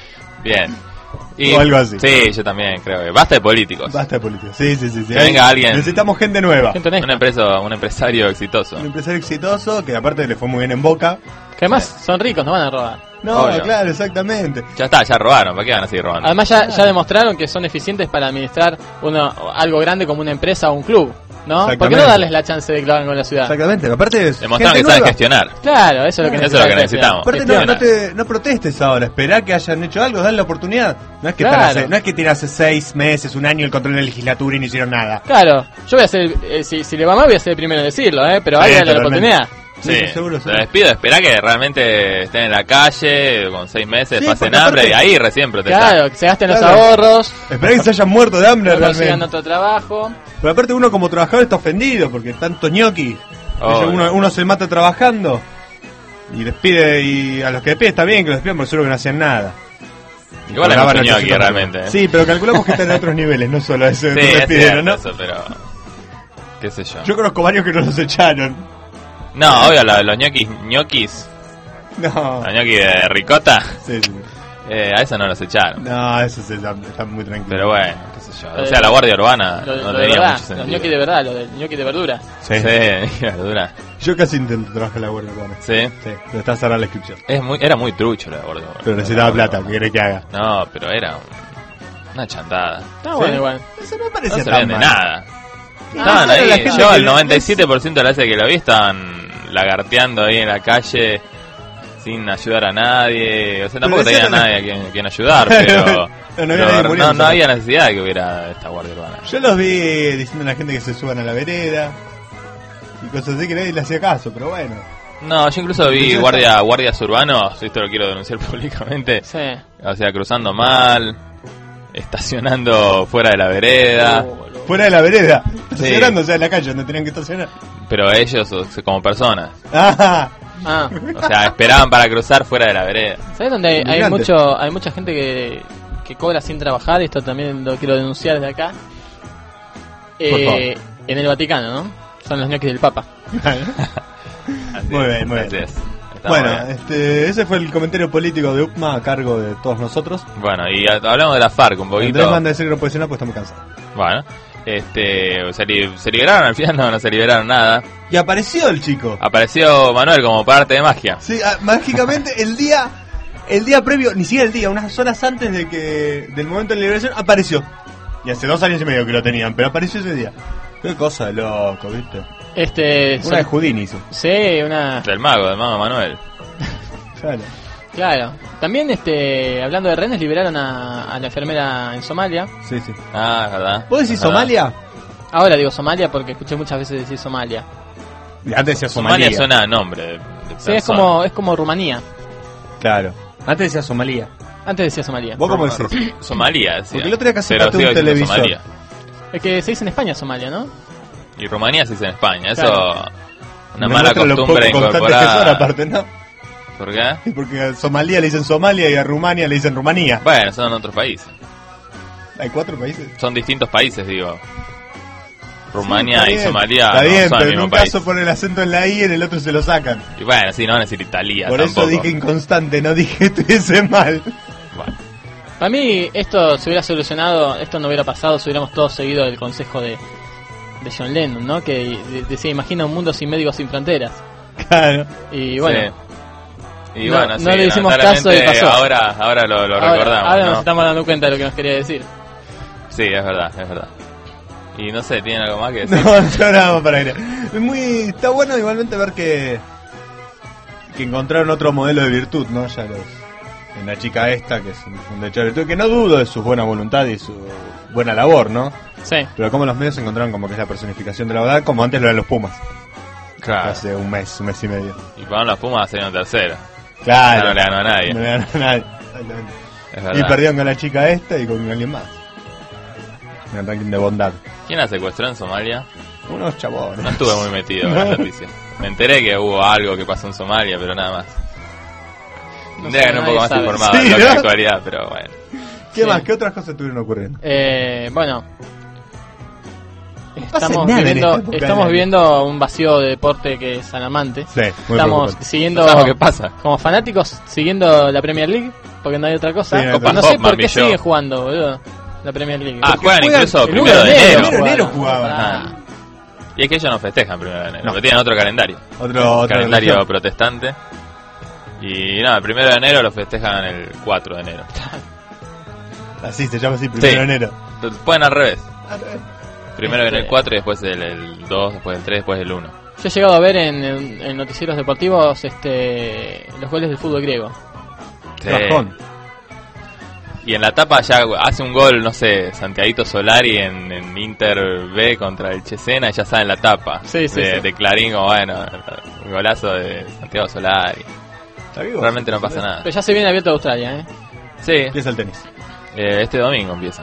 Bien. Y, o algo así. Sí, yo también creo que basta de políticos. Basta de política. Sí, sí, sí. sí. Que venga alguien. Necesitamos gente nueva. Gente honesta. Un, empreso, un empresario exitoso. Un empresario exitoso que aparte le fue muy bien en Boca. Que además son ricos, no van a robar. No, Obvio. claro, exactamente. Ya está, ya robaron. ¿Para qué van a seguir robando? Además ya, ya demostraron que son eficientes para administrar uno, algo grande como una empresa o un club, ¿no? ¿Por qué Exactamente. no darles la chance de que lo hagan con la ciudad? Exactamente. Aparte es Demostraron gente que saben nueva. gestionar. Claro, eso es lo que Eso es lo que necesitamos. necesitamos. Aparte no, Gestiona. no, te, no protestes ahora, esperá que hayan hecho algo, dale la oportunidad. No es que Claro. están hace, no es que tiene hace seis meses, un año el control de la legislatura y no hicieron nada. Claro, yo voy a ser, eh, si, si le va mal voy a ser el primero en decirlo, ¿eh? Pero Sí, hay que darle la totalmente. oportunidad. Sí, Sí, seguro, seguro. les pido, espera que realmente estén en la calle con seis meses, Sí, pasen porque hambre aparte- y ahí recién protestar. Claro, que se gasten los Claro. ahorros, Esperá que se hayan muerto de hambre no consigan realmente. otro trabajo. Pero aparte uno como trabajador está ofendido porque tanto ñoqui. Obvio. Uno, uno se mata trabajando y despide, y a los que despide está bien que los despidan porque seguro que no hacían nada. Igual hay Cobraban mucho ñoqui ochocientos realmente. ¿eh? Sí, pero calculamos que están en otros niveles, no solo ese Sí, que es despidieron, cierto ¿no? eso, pero qué sé yo. Yo conozco varios que no los echaron. No, obvio, la- los ñoquis, ñoquis, No. los ñoquis de ricota, Sí, sí. eh, a eso no los echaron. No, eso se están, están muy tranquilos. Pero bueno, qué sé yo. O sea, la guardia urbana Lo, no lo de tenía verdad, mucho los sentido. ñoquis de verdad, los del ñoqui de verdura. Sí. Sí, verdura. Yo casi intento trabajar en la guardia urbana. Sí. Sí, pero está cerrada la inscripción. Es muy, era muy trucho la guardia urbana. Pero necesitaba plata, ¿qué querés que haga? No, pero era un- una chantada. Está bueno igual. Eso no me No parecía se tan vende mal. nada. No, Estaban no, ahí, la gente yo que el no- noventa y siete por ciento de las veces que lo vi estaban lagarteando ahí en la calle sin ayudar a nadie. O sea, tampoco Pero tenía decían- a nadie a quien, quien ayudar, pero No, no había pero nadie no, muriendo, no ¿sabes? había necesidad de que hubiera esta guardia urbana. Yo los vi diciendo a la gente que se suban a la vereda y cosas así que nadie le hacía caso, pero bueno. No, yo incluso vi guardia, guardias urbanos, esto lo quiero denunciar públicamente, Sí. o sea, cruzando mal, estacionando fuera de la vereda, Oh, boludo. Fuera de la vereda, estacionando, o sea, en la calle donde tenían que estacionar. pero ellos o sea, como personas, Ah, Ah, o sea, esperaban para cruzar fuera de la vereda. ¿sabes dónde hay, hay Inmigrante. mucho, hay mucha gente que, que cobra sin trabajar? Esto también lo quiero denunciar desde acá. Eh, en el Vaticano, ¿no? Son los ñoquis del Papa. Así Muy es, bien, muy así bien. es. Está bueno, muy bien. este, ese fue el comentario político de U P M A a cargo de todos nosotros. Bueno, y a- hablamos de la FARC un poquito. Andrés manda a decir que no puede ser nada porque está muy cansado. Bueno, este, se, li- se liberaron al final, no, no se liberaron nada. Y apareció el chico. Apareció Manuel como parte de magia. Sí, ah, mágicamente el día el día previo, ni siquiera el día, unas horas antes de que del momento de la liberación apareció. Y hace dos años y medio que lo tenían, pero apareció ese día. Qué cosa de loco, ¿viste? Este, Una de Houdini hizo. sí, una, Del mago, del mago Manuel. Claro. claro. También, este, hablando de rehenes, liberaron a, a la enfermera en Somalia. Sí, sí. Ah, es verdad. ¿Vos decís Es verdad. Somalia? Ahora digo Somalia porque escuché muchas veces decir Somalia. Antes decía Somalia Somalia. suena a nombre de, de Sí, es persona. como, es como Rumanía. Claro. Antes decía Somalia. Antes decía Somalia. ¿Vos cómo decís? Somalia, decía. Porque el otro día casi Pero pateó sigo un diciendo televisor. Somalia. Es que se dice en España Somalia, ¿no? Y Rumanía se dice en España. Eso, Claro. una Me mala muestra lo costumbre poco constantes que son, incorporada. aparte, ¿no? ¿Por qué? Y porque a Somalia le dicen Somalia y a Rumania le dicen Rumanía. Bueno, son otros países. Hay cuatro países. Son distintos países, digo. Rumania Está y bien, Somalia Está no bien, son pero el en mismo un país. caso ponen el acento en la I y en el otro se lo sacan. Y bueno, sí, no van a decir Italia Por tampoco. eso dije inconstante, no dije estuviese mal. Bueno, Para mí esto se hubiera solucionado, esto no hubiera pasado si hubiéramos todos seguido el consejo de, de John Lennon, ¿no? Que de- decía, imagina un mundo sin médicos sin fronteras. Claro. Y bueno, sí. Y no- bueno, no sí, le hicimos caso y lamentablemente pasó. Ahora, ahora lo, lo ahora, recordamos, ahora ¿no? nos estamos dando cuenta de lo que nos quería decir. Sí, es verdad, es verdad. Y no sé, ¿tienen algo más que decir? No, yo nada más para ir. Es muy, está bueno igualmente ver que que encontraron otro modelo de virtud, ¿no? Ya los en la chica esta que es un, un derecho de virtud, que no dudo de su buena voluntad y su buena labor, ¿no? Sí. Pero como los medios encontraron como que es la personificación de la verdad, como antes lo eran los Pumas, Claro. hace un mes, un mes y medio. Y para los Pumas salieron tercero. Claro. Ya no le ganó a nadie. No le ganó a nadie. Exactamente. Es Y verdad. perdieron con la chica esta y con alguien más. Un ranking de bondad. ¿Quién la secuestró en Somalia? Unos chabones. No estuve muy metido en las No. noticias. Me enteré que hubo algo que pasó en Somalia, pero nada más. No Tendría que sé, estar un poco más nadie sabe. informado Sí, de lo que ¿no? es la actualidad, pero bueno. ¿Qué Sí. más? ¿Qué otras cosas estuvieron ocurriendo? Eh, bueno, Estamos nada en viviendo, esta época estamos del año. viviendo un vacío de deporte que es alarmante. Sí, muy Estamos preocupante. siguiendo, No sabemos qué pasa. como fanáticos, siguiendo la Premier League, porque no hay otra cosa. Sí, no hay no otra sé cosa. por qué Mami, yo. sigue jugando, boludo, la Premier League. Ah, juegan juegan incluso el primero uno de de enero. Primero de enero jugaban. jugaban. Ah. Y es que ellos no festejan primero de enero, No. porque tienen otro calendario. Otro, otra calendario religión. protestante. Y nada, el primero de enero lo festejan el cuatro de enero. Así se llama así, primero Sí. de enero. Entonces, pueden al revés. Primero viene el Este- cuatro y después el, el dos, después el tres, después el uno. Yo he llegado a ver en, en- en noticieros deportivos este los goles del fútbol griego. Sí. Bajón. Y en la tapa ya hace un gol, no sé, Santiaguito Solari en, en Inter B contra el Chesena y ya está en la tapa. Sí, sí, de, sí. de Clarín, como bueno, un golazo de Santiago Solari. ¿Está vivo? Realmente no pasa nada. Pero ya se viene abierto a Australia, ¿eh? Sí, Empieza el tenis. eh, este domingo empieza.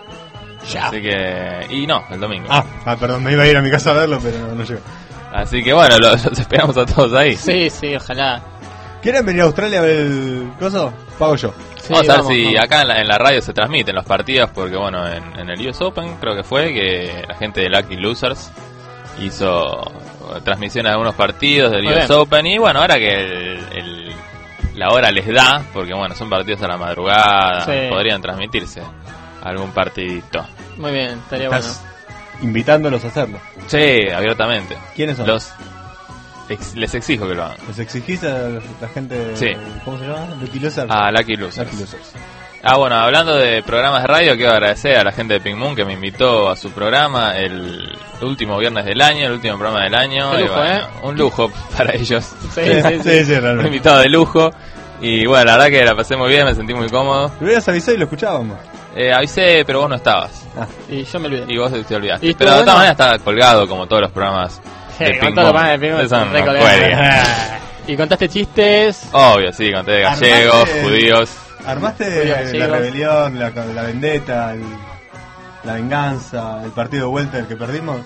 Ya. Así que... Y no, el domingo. Ah, ah, perdón, me iba a ir a mi casa a verlo, pero no, no llegué. Así que bueno, lo- los esperamos a todos ahí. Sí, sí, ojalá. ¿Quieren venir a Australia a ver el coso? Pago yo. Sí, vamos a ver vamos, si vamos. acá en la, en la radio se transmiten los partidos, porque bueno, en, en el U S Open creo que fue que la gente de Lucky Losers hizo eh, transmisiones de algunos partidos del Muy U S bien. Open y bueno, ahora que el, el- la hora les da, porque bueno, son partidos a la madrugada, Sí. podrían transmitirse algún partidito. Muy bien, estaría bueno. Estás invitándolos a hacerlo. Sí, abiertamente. ¿Quiénes son? Los ex- les exijo que lo hagan. ¿Les exigís a la gente? Sí. ¿Cómo se llama? Lucky Losers. A Lucky Losers. Lucky Losers. Ah, bueno, hablando de programas de radio, quiero agradecer a la gente de Pink Moon que me invitó a su programa el último viernes del año, el último programa del año. Qué y lujo, bueno, ¿eh? Un lujo para ellos. Sí, sí, sí. sí, sí, Un realmente. invitado de lujo. Y bueno, la verdad que la pasé muy bien, me sentí muy cómodo. Me hubieras avisado y lo escuchábamos. Eh, avisé, pero vos no estabas. Y yo me olvidé. Y vos te olvidaste. Y Pero de estuvo todas bueno. maneras está colgado como todos los programas de Sí, Pink con todo lo Moon. más de Pink Moon, Ustedes son re unos colgados. cuerias. Y contaste chistes. Obvio, sí, conté de gallegos, Armaste- judíos. Armaste Oye, la sí, vos- rebelión, la, la vendetta, el- la venganza, el partido de vuelta del que perdimos.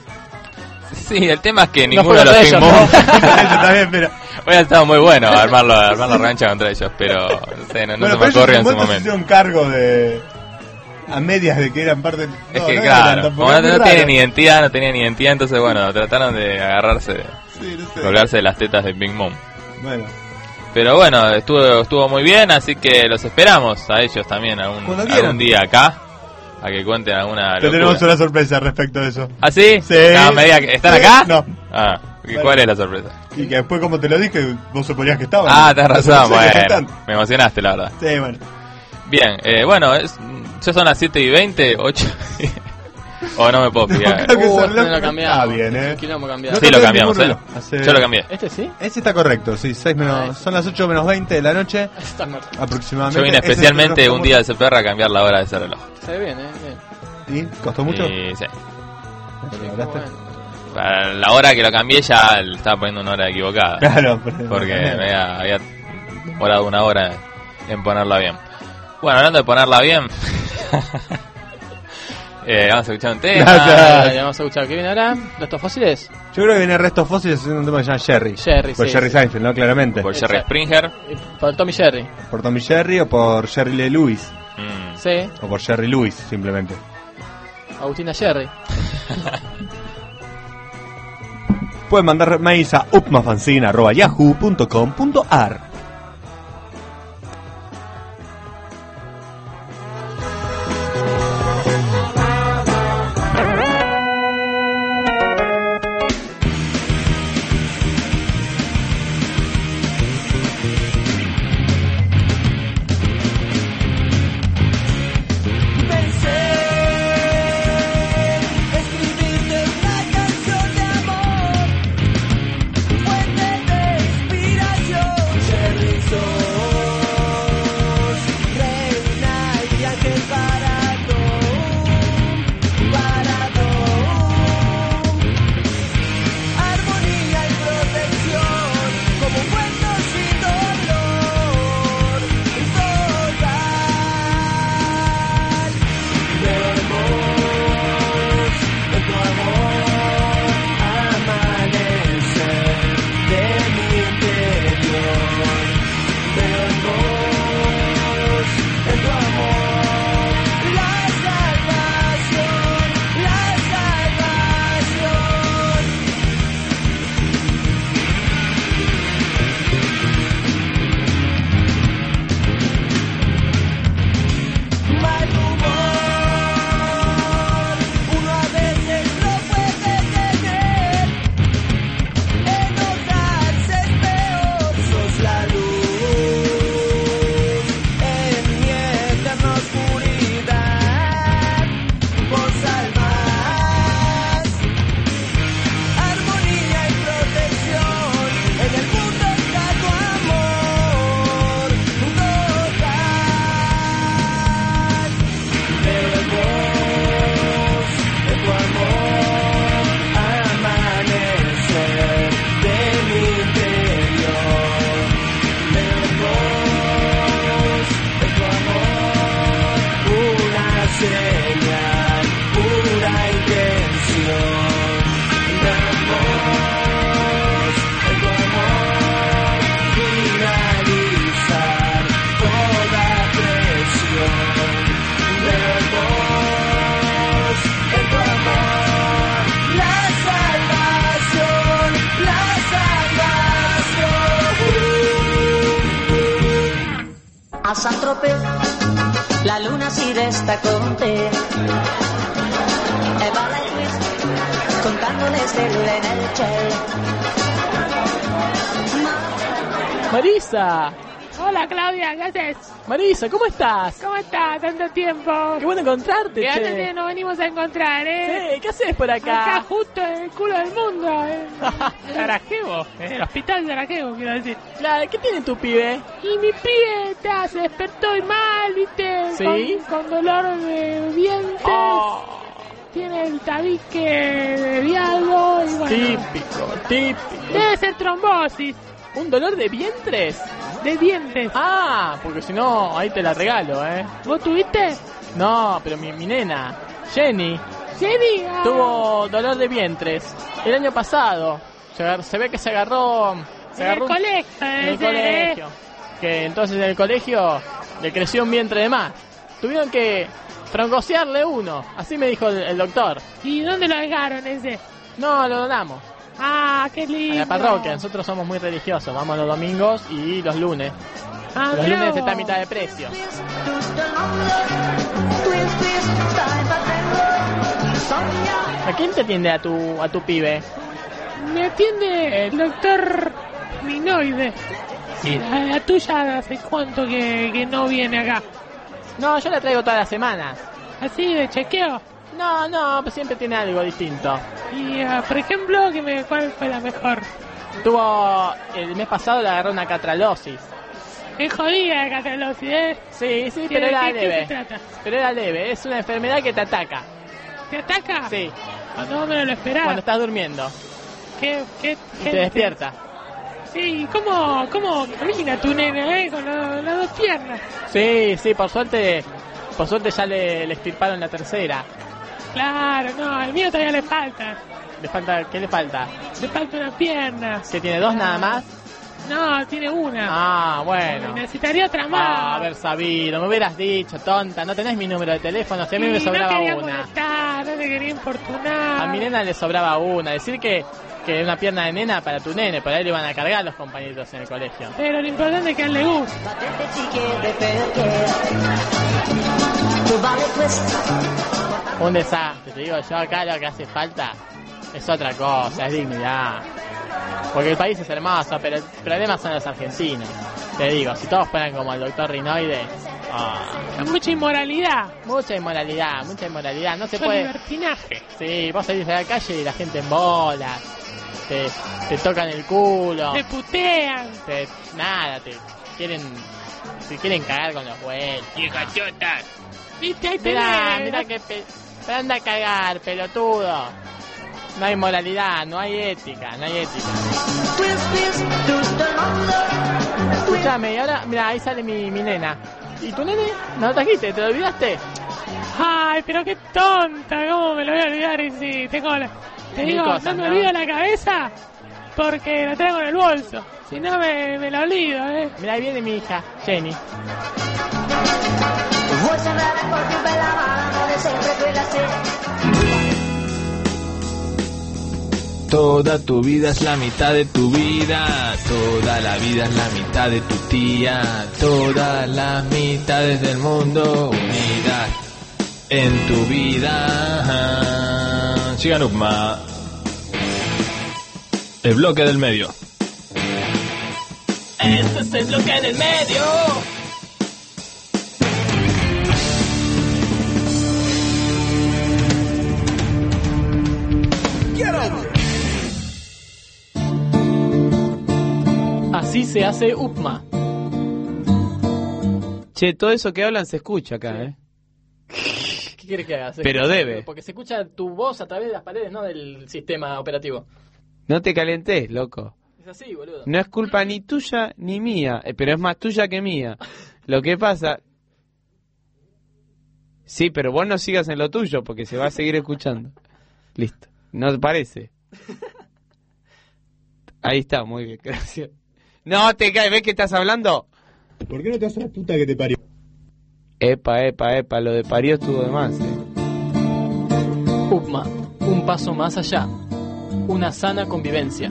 Sí, el tema es que No ninguno de los fueron Pink ellos, Moon... Eso también, pero. Hubiera estado muy bueno armarlo, armar la rancha contra ellos, pero no, sé, no, no bueno, se me pero ellos ocurrió en en su un momento se momento. hicieron cargo de. A medias de que eran parte. Es no, que no claro, eran tampoco, como no, es muy no raro. tienen identidad, no tenían identidad, entonces bueno, trataron de agarrarse, Sí, no sé. colgarse de las tetas de Big Mom. Bueno, Pero bueno, estuvo estuvo muy bien, así que los esperamos a ellos también algún, Cuando quieran. algún día acá, a que cuenten alguna te tenemos locura. una sorpresa respecto de eso. ¿Ah, sí? Sí. No, me diga que- ¿Están Sí. acá? No. Ah, ¿y Bueno. ¿cuál es la sorpresa? Y que después, como te lo dije, vos suponías que estaban. Ah, tenés razón, Pensé que bueno, están. me emocionaste la verdad. Sí, bueno. Bien, eh, bueno, es, ya son las siete y veinte, ocho... o no me puedo fijar. Creo que Uh, ese este reloj no lo cambiamos. está bien, eh. Un quilombo cambiado. No Sí, lo cambié cambiamos, ningún ¿eh? reloj. Hace- Yo lo cambié. ¿Este sí? Ese está correcto, sí, seis menos, Ay. son las ocho menos veinte de la noche Está muerto. aproximadamente. Yo vine Ese especialmente reloj un día de C P R a cambiar la hora de ese reloj. Se ve bien, eh. Bien. está- ¿Y costó mucho? Y, sí. ¿Me hablaste? Bueno. Para la hora que lo cambié ya le estaba poniendo una hora equivocada. Claro, pero- Porque me había, había demorado una hora en ponerla bien. Bueno, hablando de ponerla bien, eh, vamos a escuchar un tema. Gracias. Ah, ya vamos a escuchar. ¿Qué viene ahora? ¿Los fósiles? Yo creo que viene Restos Fósiles haciendo un tema que se llama Jerry. Jerry, Por sí, Jerry sí. Seinfeld, ¿no? Claramente. Por Jerry Springer. Y Por Tommy Jerry. Por Tommy Jerry o por Jerry Lee Lewis. Mm. Sí. O por Jerry Lewis, simplemente. Agustina Jerry. Pueden mandar mails a upmafanzine arroba yahoo punto com punto ar. Escribirte una canción de amor, fuente de inspiración. luna si destacóte. Eva la twist, contándoles del en el Shell. Marisa. Hola Claudia, ¿qué haces? Marisa, ¿cómo estás? ¿Cómo estás? Tanto tiempo. Qué bueno encontrarte, Que che. antes de nos venimos a encontrar, ¿eh? Sí, ¿qué haces por acá? Acá justo en el culo del mundo, ¿eh? Sarajevo, en el hospital de Sarajevo, quiero decir. Claro, ¿qué tiene tu pibe? Y mi pibe ta, se despertó y mal, ¿viste? ¿Sí? Con, con dolor de dientes. Oh. Tiene el tabique de diablo y bueno. Típico, típico. Debe ser trombosis. ¿Un dolor de vientres? De dientes. Ah, porque si no, ahí te la regalo, ¿eh? ¿Vos tuviste? No, pero mi, mi nena, Jenny, Jenny. Ah. tuvo dolor de vientres el año pasado. Se, agar- se ve que se agarró... Se En el agarró un- colegio. en el ese, colegio. Que entonces en el colegio le creció un vientre de más. Tuvieron que troncosearle uno, así me dijo el, el doctor. ¿Y dónde lo dejaron ese? No, lo donamos. Ah, qué A lindo. la parroquia, nosotros somos muy religiosos, vamos los domingos y los lunes. Ah, Los mirá lunes vos. está a mitad de precio. ¿A quién te atiende a tu, a tu pibe? Me atiende el doctor Minoide. Sí. La, la tuya hace cuánto que, que no viene acá. No, yo la traigo todas las semanas. ¿Así de chequeo? No, no, pues siempre tiene algo distinto. Y, uh, por ejemplo, que me, ¿cuál fue la mejor? Tuvo, el mes pasado le agarró una catralosis. Qué jodida la catalosis, ¿eh? Sí, sí, ¿De pero era qué- qué leve. se trata? Pero era leve, es una enfermedad que te ataca. ¿Te ataca? Sí, Cuando no me lo esperaba. cuando estás durmiendo ¿Qué, qué, y qué- te despierta. Sí, ¿cómo, cómo camina tu nena, eh? Con la- las dos piernas. Sí, sí, por suerte, por suerte ya le, le extirparon la tercera. Claro, no, al mío todavía le falta. Le falta, ¿qué le falta? Le falta una pierna. ¿Que tiene dos nada más? No, tiene una. Ah, bueno. Necesitaría otra más. Ah, haber sabido, me hubieras dicho, tonta, no tenés mi número de teléfono, si a mí Sí, me sobraba no quería una. molestar, no te quería importunar. A mi nena le sobraba una, decir que, que una pierna de nena para tu nene, por ahí le iban a cargar los compañeritos en el colegio. Pero lo importante es que a él le gusta. Un desastre, te digo yo, acá lo que hace falta es otra cosa, es dignidad. Porque el país es hermoso, pero el problema son los argentinos. Te digo, si todos fueran como el doctor Rinoide, oh, Mucha inmoralidad. mucha inmoralidad, mucha inmoralidad, no se Mucho puede... libertinaje. Sí, vos salís a la calle y la gente en bolas, te, te tocan el culo, Te putean. te, nada, te quieren, te quieren cagar con los huevos. ¿Viste? Ahí Mirá, tenés. mirá que pe... te anda a cagar, pelotudo. No hay moralidad, no hay ética, no hay ética. Escúchame, y ahora, mira, ahí sale mi, mi nena. ¿Y tu nene? ¿No lo trajiste? ¿Te lo olvidaste? Ay, pero qué tonta. ¿Cómo me lo voy a olvidar? Y si tengo la... Te Mil digo, cosas, no me ¿no? olvido la cabeza porque la traigo en el bolso. Si no, me, me la olvido, ¿eh? Mira, ahí viene mi hija, Jenny. Toda tu vida es la mitad de tu vida, toda la vida es la mitad de tu tía, todas las mitades del mundo unidas en tu vida. Sigan Upma. El bloque del medio. Este es el bloque en el medio. Así se hace Upma. Che, todo eso que hablan se escucha acá, Sí. ¿eh? ¿Qué quieres que haga? Se Pero escucha- debe. Porque se escucha tu voz a través de las paredes, no del sistema operativo. No te calentes, loco. Es así, boludo. No es culpa ni tuya ni mía, eh, pero es más tuya que mía. Lo que pasa... Sí, pero vos no sigas en lo tuyo porque se va a seguir escuchando. Listo. ¿No te parece? Ahí está, muy bien, gracias. No te caes, ¿ves que estás hablando? ¿Por qué no te haces la puta que te parió? Epa, epa, epa, lo de parió estuvo de más, eh. Upma, un paso más allá. Una sana convivencia.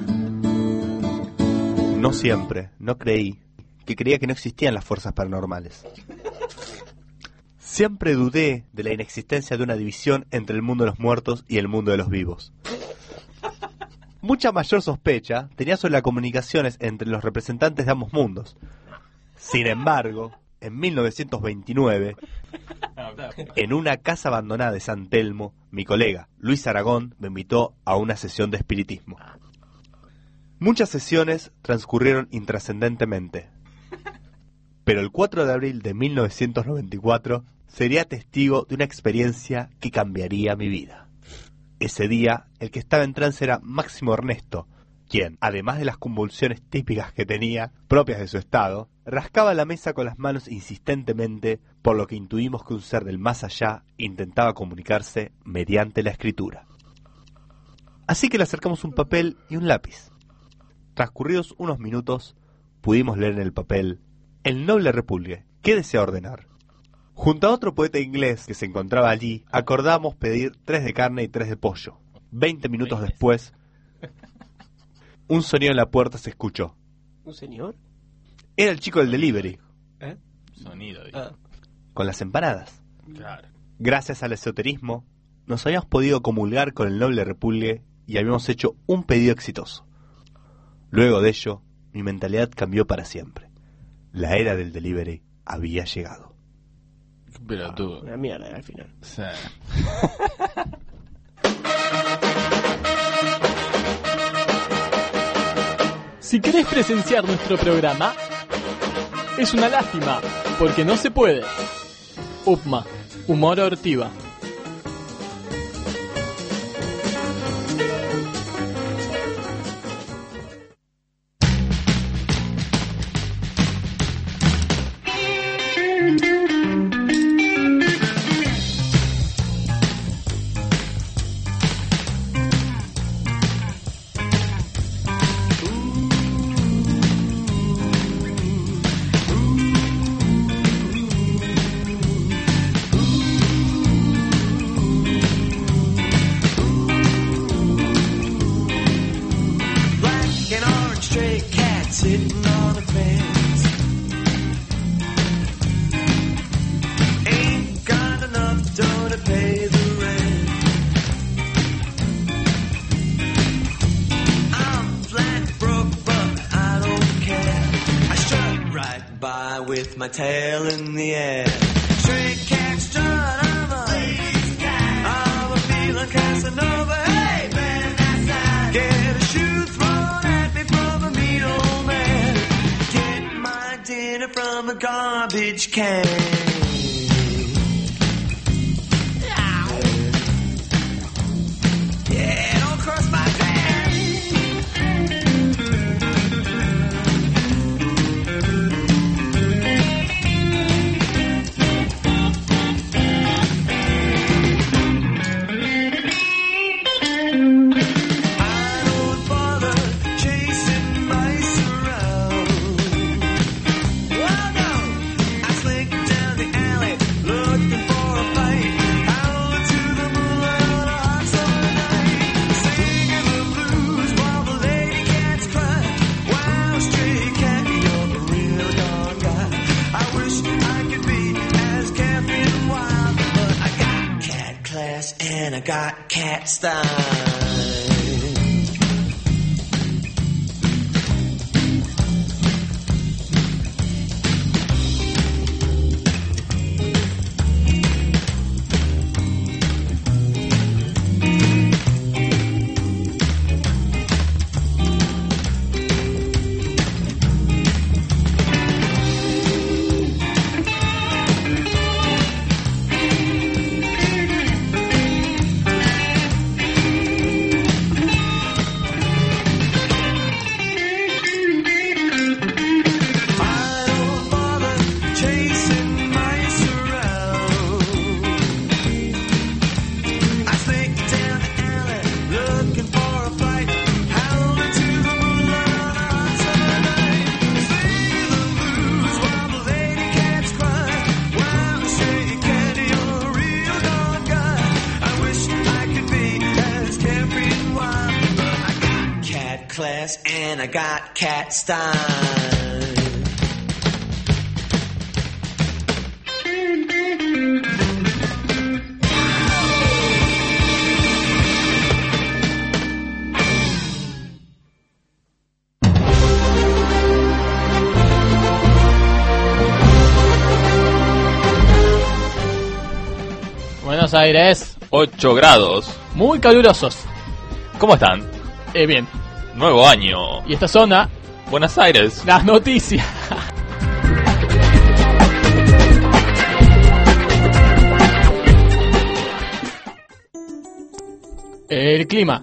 No siempre, no creí. Que creía que no existían las fuerzas paranormales. Siempre dudé de la inexistencia de una división entre el mundo de los muertos y el mundo de los vivos. Mucha mayor sospecha tenía sobre las comunicaciones entre los representantes de ambos mundos. Sin embargo, en mil novecientos veintinueve, en una casa abandonada de San Telmo, mi colega Luis Aragón me invitó a una sesión de espiritismo. Muchas sesiones transcurrieron intrascendentemente, pero el cuatro de abril de mil novecientos noventa y cuatro sería testigo de una experiencia que cambiaría mi vida. Ese día, el que estaba en trance era Máximo Ernesto, quien, además de las convulsiones típicas que tenía, propias de su estado, rascaba la mesa con las manos insistentemente, por lo que intuimos que un ser del más allá intentaba comunicarse mediante la escritura. Así que le acercamos un papel y un lápiz. Transcurridos unos minutos, pudimos leer en el papel: el noble repulgue, ¿qué desea ordenar? Junto a otro poeta inglés que se encontraba allí, acordamos pedir tres de carne y tres de pollo. Veinte minutos después, un sonido en la puerta se escuchó. ¿Un señor? Era el chico del delivery. ¿Eh? Sonido, digo. Ah. Con las empanadas. Claro. Gracias al esoterismo, nos habíamos podido comulgar con el noble repulgue y habíamos hecho un pedido exitoso. Luego de ello, mi mentalidad cambió para siempre. La era del delivery había llegado. Pero tú... Una mierda al final. Sí. Si querés presenciar nuestro programa, es una lástima, porque no se puede. Upma, humor ortiva. My tail in the air. Stray cat strut, I'm a lazy cat. I'm a feeling Casanova. Hey, man, that's that. Get a shoe thrown at me from a mean old man. Get my dinner from a garbage can. Yeah, don't cross my path. And I got cat style. And I got cat style. Buenos Aires. ocho grados. Muy calurosos. ¿Cómo están? Eh, bien. Nuevo año. Y esta zona. Buenos Aires. Las noticias. El clima.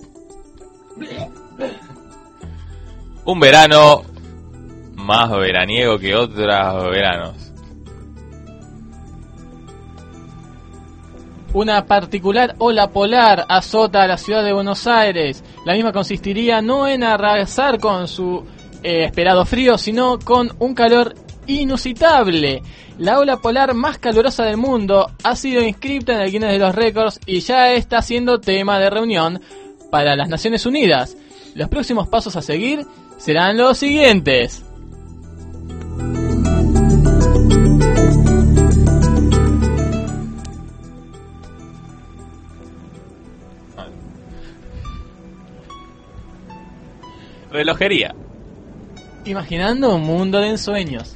Un verano más veraniego que otros veranos. Una particular ola polar azota a la ciudad de Buenos Aires. La misma consistiría no en arrasar con su eh, esperado frío, sino con un calor inusitable. La ola polar más calurosa del mundo ha sido inscrita en el Guinness de los Récords y ya está siendo tema de reunión para las Naciones Unidas. Los próximos pasos a seguir serán los siguientes. Relojería. Imaginando un mundo de ensueños.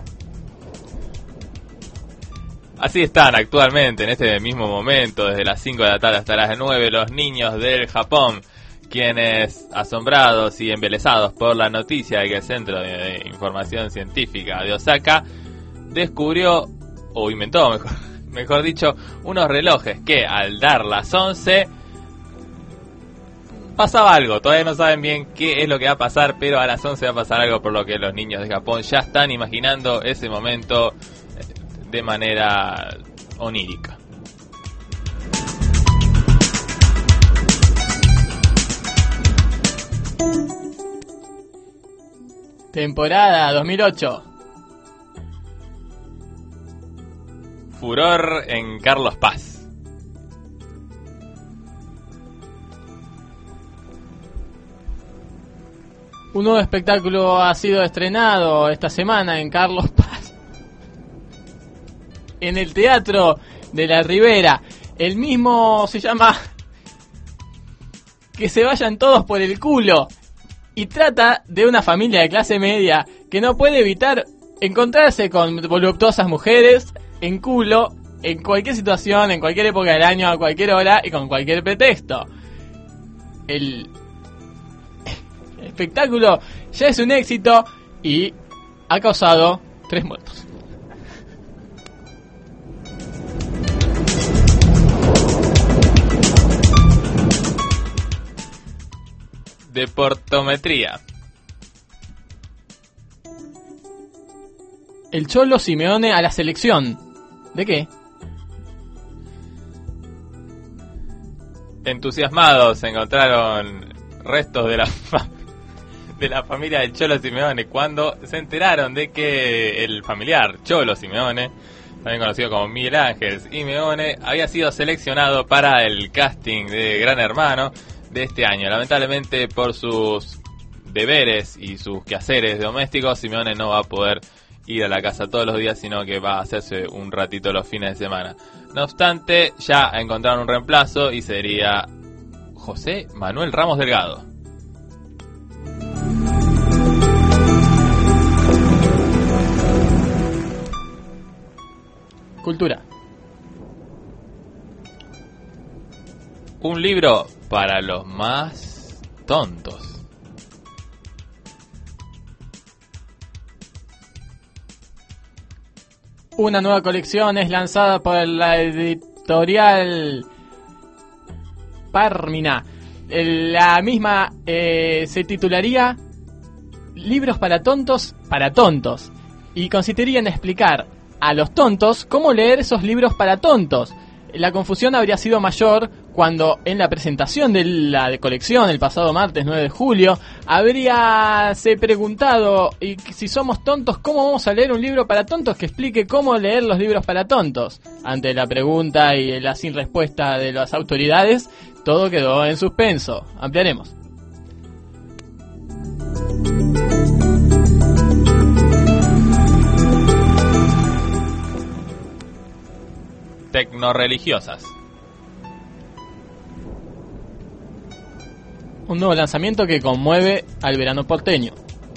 Así están actualmente, en este mismo momento, desde las cinco de la tarde hasta las nueve, los niños del Japón, quienes, asombrados y embelesados por la noticia de que el Centro de Información Científica de Osaka descubrió, o inventó, mejor, mejor dicho, unos relojes que al dar las once pasaba algo. Todavía no saben bien qué es lo que va a pasar, pero a las once va a pasar algo, por lo que los niños de Japón ya están imaginando ese momento de manera onírica. Temporada dos mil ocho. Furor en Carlos Paz. Un nuevo espectáculo ha sido estrenado esta semana en Carlos Paz, en el Teatro de la Ribera. El mismo se llama Que se vayan todos por el culo, y trata de una familia de clase media que no puede evitar encontrarse con voluptuosas mujeres en culo en cualquier situación, en cualquier época del año, a cualquier hora y con cualquier pretexto. El espectáculo ya es un éxito y ha causado tres muertos. Deportometría. El Cholo Simeone a la selección. ¿De qué? Entusiasmados se encontraron restos de la fa- de la familia del Cholo Simeone cuando se enteraron de que el familiar Cholo Simeone, también conocido como Miguel Ángel Simeone, había sido seleccionado para el casting de Gran Hermano de este año. Lamentablemente, por sus deberes y sus quehaceres domésticos, Simeone no va a poder ir a la casa todos los días, sino que va a hacerse un ratito los fines de semana. No obstante, ya encontraron un reemplazo y sería José Manuel Ramos Delgado. Cultura. Un libro para los más tontos. Una nueva colección es lanzada por la editorial Parmina. La misma eh, se titularía Libros para tontos para tontos, y consistiría en explicar a los tontos cómo leer esos libros para tontos. La confusión habría sido mayor cuando en la presentación de la colección el pasado martes nueve de julio habría se preguntado, y si somos tontos, ¿cómo vamos a leer un libro para tontos que explique cómo leer los libros para tontos? Ante la pregunta y la sin respuesta de las autoridades, todo quedó en suspenso. Ampliaremos. Tecnoreligiosas. Un nuevo lanzamiento que conmueve al verano porteño.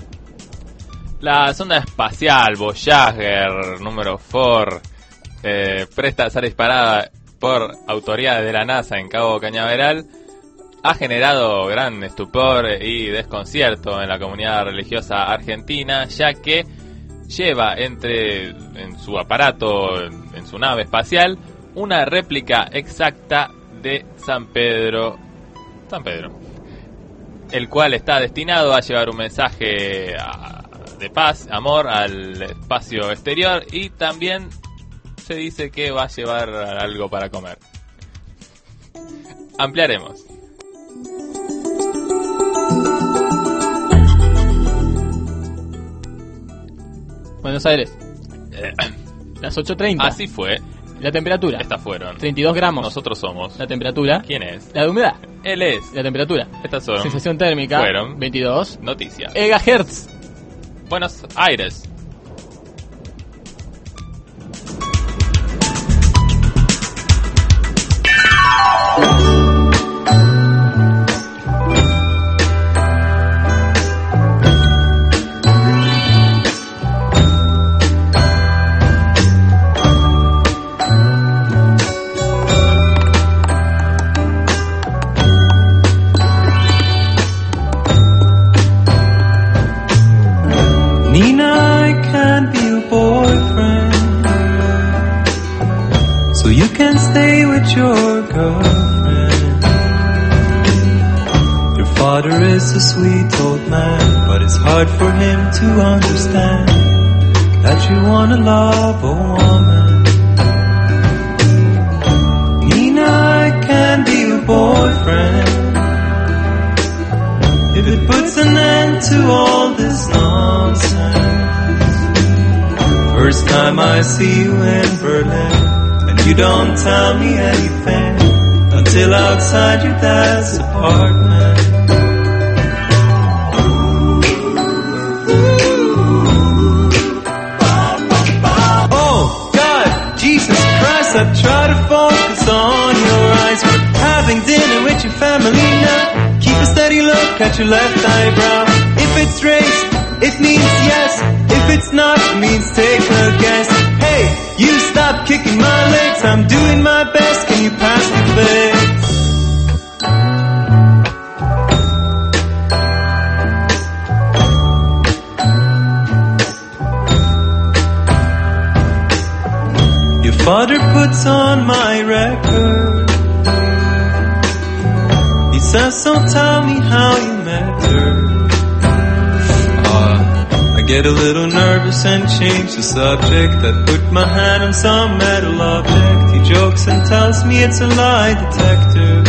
La sonda espacial Voyager número cuatro eh, presta a ser disparada por autoridades de la NASA en Cabo Cañaveral ha generado gran estupor y desconcierto en la comunidad religiosa argentina, ya que lleva entre en su aparato, en su nave espacial, una réplica exacta de San Pedro, San Pedro, el cual está destinado a llevar un mensaje a, de paz, amor al espacio exterior, y también se dice que va a llevar algo para comer. Ampliaremos. Buenos Aires. Las ocho treinta. Así fue. La temperatura. Estas fueron. treinta y dos gramos. Nosotros somos. La temperatura. ¿Quién es? La humedad. Él es. La temperatura. Estas son. Sensación térmica. Fueron. veintidós. Noticias. Megahertz. Buenos Aires. A sweet old man, but it's hard for him to understand that you wanna love a woman. Nina, I can be your boyfriend if it puts an end to all this nonsense. First time I see you in Berlin, and you don't tell me anything until outside your dad's apartment. I've tried to focus on your eyes. We're having dinner with your family now. Keep a steady look at your left eyebrow. If it's raised, it means yes. If it's not, it means take a guess. Hey, you stop kicking my legs. I'm doing my best. Can you pass the bags? Father puts on my record. He says, so tell me how you met her. Uh, I get a little nervous and change the subject. I put my hand on some metal object. He jokes and tells me it's a lie detector.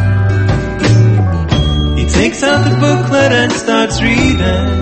He takes out the booklet and starts reading.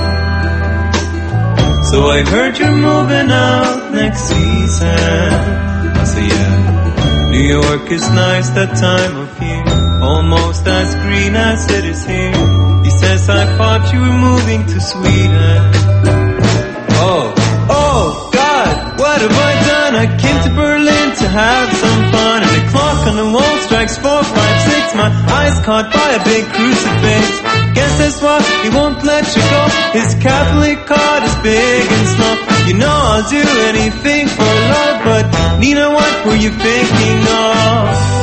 So I heard you're moving out next season. I say yeah. New York is nice that time of year, almost as green as it is here. He says I thought you were moving to Sweden. Oh, oh God, what have I done? I came to Berlin to have some fun, and the clock on the wall strikes four, five, six. My eyes caught by a big crucifix. Guess that's why he won't let you go. His Catholic heart is big and slow. You know I'll do anything for love, but Nina, what were you thinking of?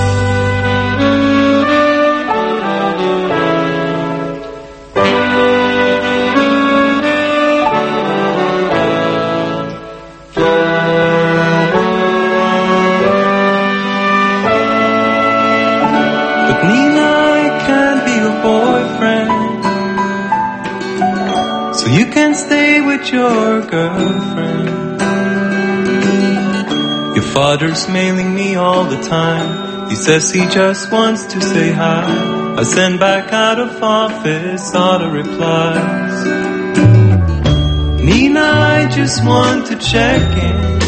But Nina, I can't be your boyfriend. So you can stay with your girlfriend. Your father's mailing me all the time. He says he just wants to say hi. I send back out of office all the replies. Nina, I just want to check in,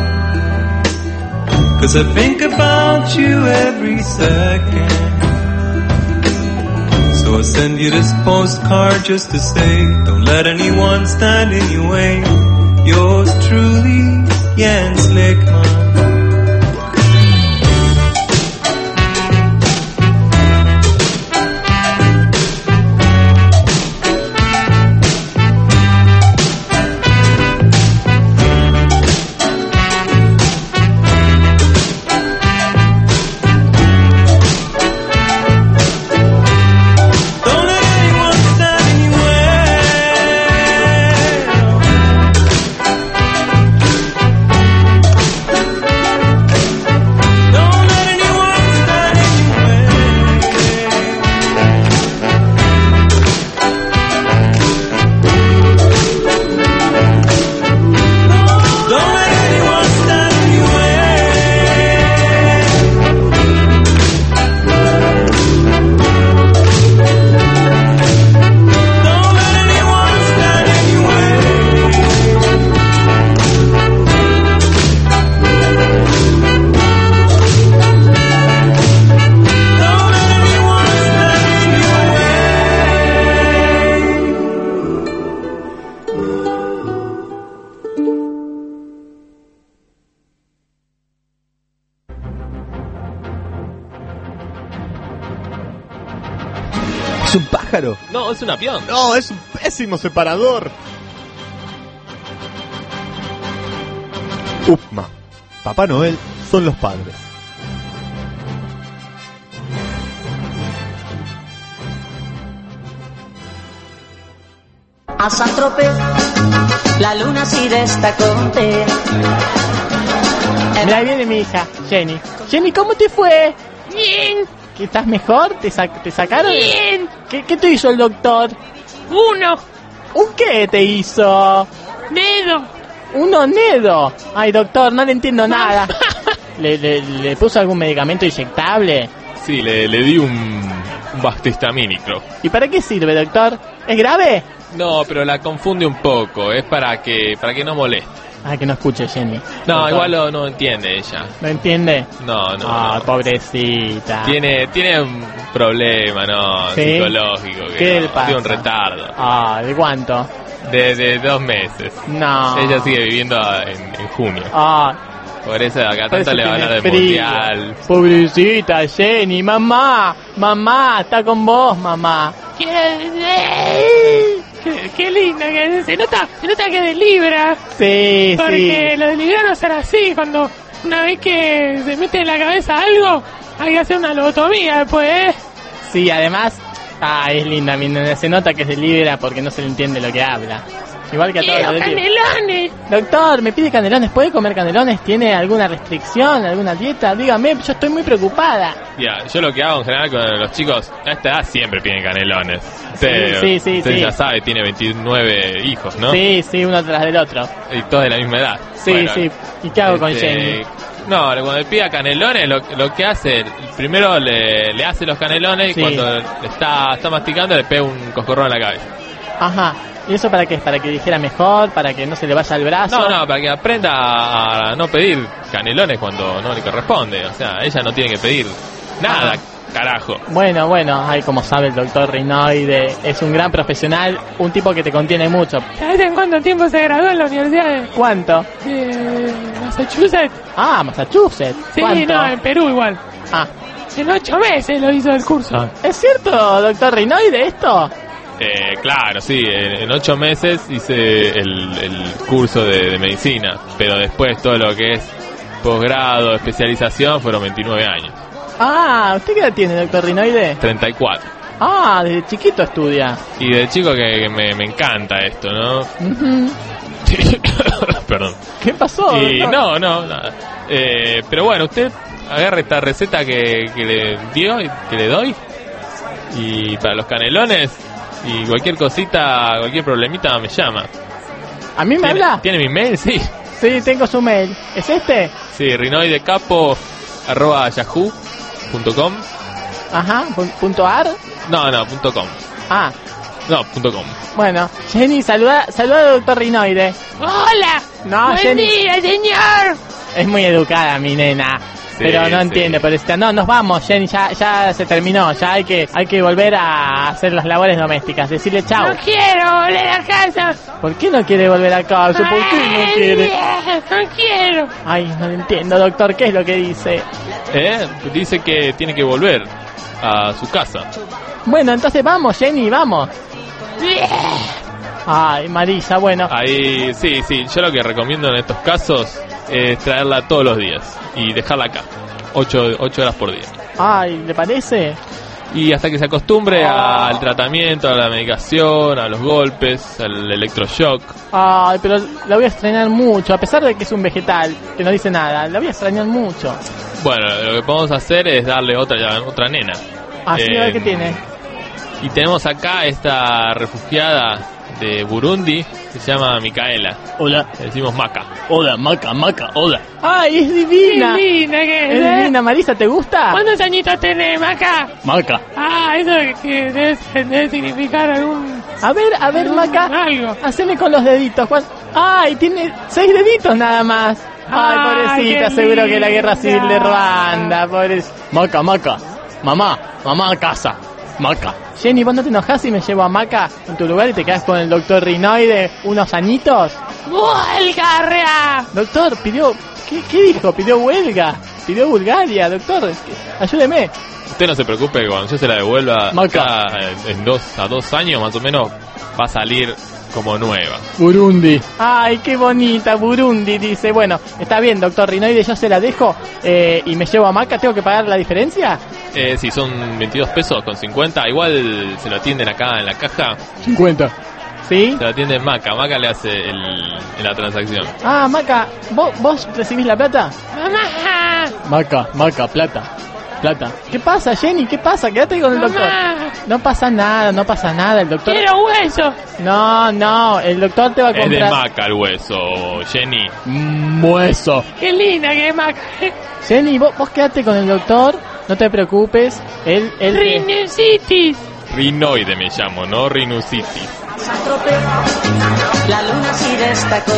'cause I think about you every second. So I send you this postcard just to say, don't let anyone stand in your way. Yours truly, Jens Lekman. ¿Es un pájaro? No, es un avión. No, es un pésimo separador. Upma. Papá Noel son los padres. A Saint-Tropez, la luna sí destacóte. Mira, ahí viene mi hija, Jenny. Jenny, ¿cómo te fue? Bien, ¿Que estás mejor? ¿Te, sac- te sacaron? bien. ¿Qué, ¿Qué te hizo el doctor? Uno, ¿Un qué te hizo? dedo. ¿Un onedo? Ay, doctor, no le entiendo nada. ¿Le, le, le puso algún medicamento inyectable? Sí, le, le di un, un bastohistamínico. ¿Y para qué sirve, doctor? ¿Es grave? No, pero la confunde un poco. Es para que para que no moleste. Ah, que no escuche, Jenny. No, Doctor, igual lo- no entiende ella. ¿No entiende? No, no. Ah, no. pobrecita. Tiene tiene un problema, ¿no? ¿Sí? Psicológico. Que ¿Qué no, le pasa? Tiene un retardo. Ah, ¿de cuánto? De, de dos meses. No. Ella sigue viviendo en, en junio. Ah, Por eso acá parece tanto le va a que hablar tiene del frío. mundial. Pobrecita, Jenny. Mamá, mamá, está con vos, mamá. ¿Qué, qué, qué linda que es. Se nota, se nota que de Libra. Sí, Porque sí. los libranos son así. Cuando una vez que se mete en la cabeza algo, hay que hacer una lobotomía después, ¿eh? Sí, además, ah, es linda, mi nena. Se nota que se libera porque no se le entiende lo que habla. Igual que a todos ¡Quiero los demás. canelones! Doctor, me pide canelones. ¿Puede comer canelones? ¿Tiene alguna restricción, alguna dieta? Dígame, yo estoy muy preocupada. Ya, yo lo que hago en general con los chicos a esta edad siempre piden canelones. Usted, sí, sí, usted sí. ya sabe, tiene veintinueve hijos, ¿no? Sí, sí, uno tras del otro. Y todos de la misma edad. Sí, Bueno, sí. ¿Y qué hago con este, Jenny? No, cuando le pida canelones, lo, lo que hace, primero le, le hace los canelones Sí. y cuando está, está masticando le pega un coscorrón en la cabeza. Ajá. ¿Y eso para qué es? ¿Para que dijera mejor? ¿Para que no se le vaya el brazo? No, no, para que aprenda a no pedir canelones cuando no le corresponde. O sea, ella no tiene que pedir nada, Ajá. carajo. Bueno, bueno, ay, como sabe el doctor Rinoide, es un gran profesional, un tipo que te contiene mucho. ¿Sabes en cuánto tiempo se graduó en la universidad de, ¿Cuánto? de Massachusetts? Ah, Massachusetts. Sí, ¿Cuánto? no, en Perú igual. Ah, En ocho meses lo hizo el curso. ¿es cierto, doctor Rinoide, esto? Eh, claro, sí, en, en ocho meses hice el, el curso de, de medicina, pero después todo lo que es posgrado, especialización, fueron veintinueve años. Ah, ¿usted qué edad tiene, doctor Rinoide? treinta y cuatro. Ah, desde chiquito estudia. Y de chico que, que me, me encanta esto, ¿no? Ujú. Perdón. ¿Qué pasó? Y doctor? no, no, nada. Eh, pero bueno, usted agarra esta receta que, que le dio, y que le doy, y para los canelones, y cualquier cosita, cualquier problemita me llama. ¿A mí me ¿Tiene, habla? ¿Tiene mi mail? Sí. Sí, tengo su mail. ¿Es este? Sí, rinoidecapo arroba yahoo punto com. Ajá, pu- punto ar. No, no, punto com. Ah, No, punto com. bueno. Jenny, saluda, saluda al doctor Rinoide. ¡Hola! No, ¡Buen Jenny. día, señor! Es muy educada mi nena. Sí, pero no sí. entiende, pobrecita. No, nos vamos, Jenny, ya, ya se terminó. Ya hay que, hay que volver a hacer las labores domésticas. Decirle chao. ¡No quiero volver a casa! ¿Por qué no quiere volver a casa? ¿Por qué no Ay, quiere? No quiero. Ay, no lo entiendo, doctor. ¿Qué es lo que dice? ¿Eh? Dice que tiene que volver a su casa. Bueno, entonces vamos, Jenny, vamos. Ay, Marisa, bueno. Ahí, sí, sí. Yo lo que recomiendo en estos casos es traerla todos los días y dejarla acá. Ocho, ocho horas por día. Ay, ¿le parece? Y hasta que se acostumbre al tratamiento, a la medicación, a los golpes, al electroshock. Ay, pero la voy a extrañar mucho, a pesar de que es un vegetal, que no dice nada. La voy a extrañar mucho. Bueno, lo que podemos hacer es darle otra otra nena. Así, a Eh, ver qué tiene. Y tenemos acá esta refugiada de Burundi que se llama Micaela. Hola. Le decimos Maca. Hola, Maca, Maca, hola. Ay, es divina. ¡Qué linda que es! Es ¿eh? divina, Marisa, ¿te gusta? ¿Cuántos añitos tenés, Maca? Maca. Ah, eso que debe, debe significar algún... A ver, a ver, algún- Maca. Algo. Haceme con los deditos, Juan. Ay, tiene seis deditos nada más. Ay, Ay, pobrecita, qué seguro que la guerra civil de linda. Ruanda, pobrecita. Maca, Maca. Mamá, mamá a casa. Maca. Jenny, ¿vos no te enojás si me llevo a Maca en tu lugar y te quedas con el doctor Rinoide unos añitos? ¡Huelga! Doctor, pidió... ¿Qué, qué dijo? Pidió huelga. Pidió Bulgaria, doctor. Ayúdeme. Usted no se preocupe, que cuando yo se la devuelva Maca. acá, en, en dos a dos años más o menos, va a salir como nueva. Burundi. Ay, qué bonita, Burundi, dice. Bueno, está bien, doctor Rinoide, yo se la dejo eh, y me llevo a Maca. ¿Tengo que pagar la diferencia? Eh, sí, son veintidós pesos con cincuenta. Igual se lo atienden acá en la caja. cincuenta. ¿Sí? Se lo atiende Maca. Maca le hace el, en la transacción. Ah, Maca, ¿vos, vos recibís la plata? Mamá. Maca, Maca, plata. Plata. ¿Qué pasa, Jenny? ¿Qué pasa? Quédate con el doctor. Mamá. No pasa nada, no pasa nada. El doctor... Quiero hueso. No, no, el doctor te va a Es de comprar... Maca el hueso, Jenny. Mm, hueso. Qué linda que es Maca. Jenny, vos, vos quédate con el doctor, no te preocupes. Él, él te- Rinocerontes. Rinoide me llamo, no Rinusitis. La luna sí destacó.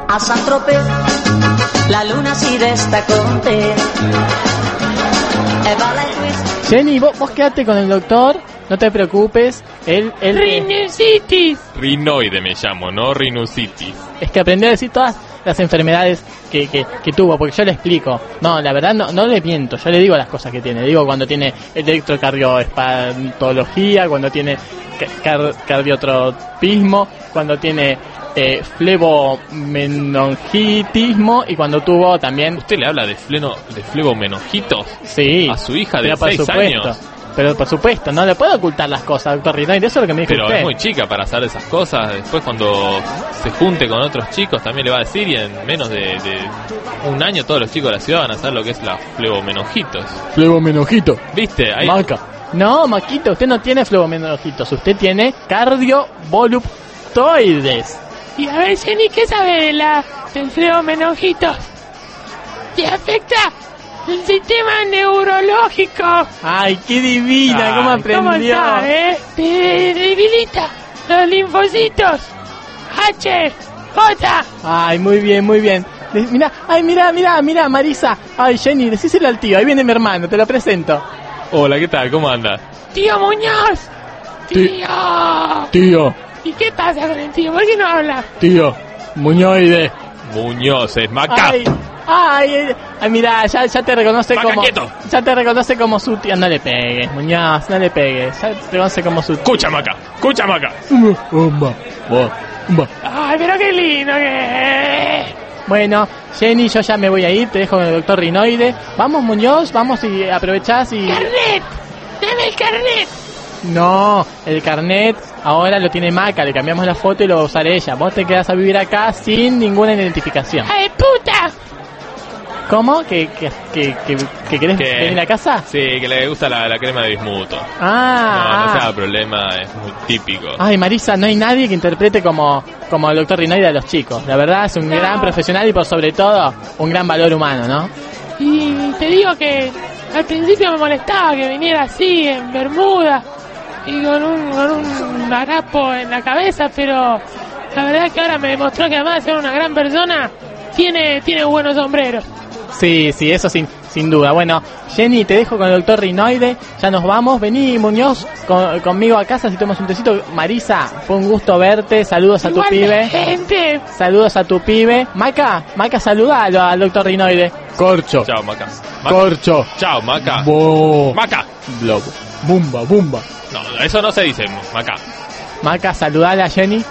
a Saint-Tropez, la luna sí destacóte. Eva la twist. Jenny, vos, vos quedate con el doctor, no te preocupes. Él, él Rinusitis. Rinoide me llamo, no rinusitis. Es que aprendió a decir todas las enfermedades que, que, que tuvo, porque yo le explico. No, la verdad no, no le miento, yo le digo las cosas que tiene. Digo cuando tiene electrocardioespantología, cuando tiene car- cardiotropismo, cuando tiene eh, flebomeningitismo y cuando tuvo también... ¿Usted le habla de, fleno, de flebomeningitos? Sí. A su hija de pero por seis supuesto. años. Pero por supuesto, no le puedo ocultar las cosas, doctor Rinoide, eso es lo que me dijo Pero usted. es muy chica para saber esas cosas. Después cuando se junte con otros chicos también le va a decir, y en menos de, de un año todos los chicos de la ciudad van a saber lo que es la flebomeningitis. Flebomeningito. ¿Viste? Ahí... Maca. No, Maquito, usted no tiene flebomeningitos, usted tiene cardiovoluptoides. Y a ver, Jenny, ¿qué sabe de la, del flebomeningitis? ¿Te afecta el sistema neurológico? Ay, qué divina, Ay, cómo aprendió. ¿Cómo sabe? Te debilita los linfocitos. H, J. Ay, muy bien, muy bien. De- Mira, ay, mira, mira, mira, Marisa. Ay, Jenny, decíselo al tío, ahí viene mi hermano, te lo presento. Hola, ¿qué tal? ¿Cómo anda? Tío Muñoz. Tío. Tío, ¿Y qué pasa con el tío? ¿Por qué no habla? tío, Muñoide. Muñoz, es Maca. Ay, ay, ay, mira, ya, ya te reconoce Maca, como... quieto. Ya te reconoce como su tío. No le pegues, Muñoz, no le pegues. Ya te reconoce como su tío. Escucha, Maca. Escucha, Maca. Bomba, bomba. Ay, pero qué lindo que es. Bueno, Jenny, yo ya me voy a ir, te dejo con el doctor Rinoide. Vamos, Muñoz, vamos y aprovechás y... ¡Carnet! ¡Dame el carnet! No, el carnet ahora lo tiene Maca, le cambiamos la foto y lo va a usar ella. Vos te quedás a vivir acá sin ninguna identificación. ¡Ay, puta! ¿Cómo? ¿Que, que, que, que, que querés ¿Qué? venir a casa? Sí, que le gusta la, la crema de bismuto. Ah, No, no ah. sea problema, es muy típico. Ay, Marisa, no hay nadie que interprete como, como el doctor Rinoide a los chicos. La verdad es un No. gran profesional y por sobre todo un gran valor humano, ¿no? Y te digo que al principio me molestaba que viniera así, en bermuda, y con un, con un harapo en la cabeza, pero la verdad es que ahora me demostró que además de ser una gran persona, tiene, tiene buenos sombreros. Sí, sí, eso sin, sin duda. Bueno, Jenny, te dejo con el doctor Rinoide. Ya nos vamos. Vení, Muñoz, con- conmigo a casa si tomamos un tecito. Marisa, fue un gusto verte. Saludos a tu pibe. Gente, Saludos a tu pibe. Maca, Maca, saludalo al doctor Rinoide. Corcho. Chao, Maca. Maca. Corcho. Chao, Maca. Bo. Maca. Blobo. Bumba, bumba. No, eso no se dice, Maca. Maca, saludala a Jenny.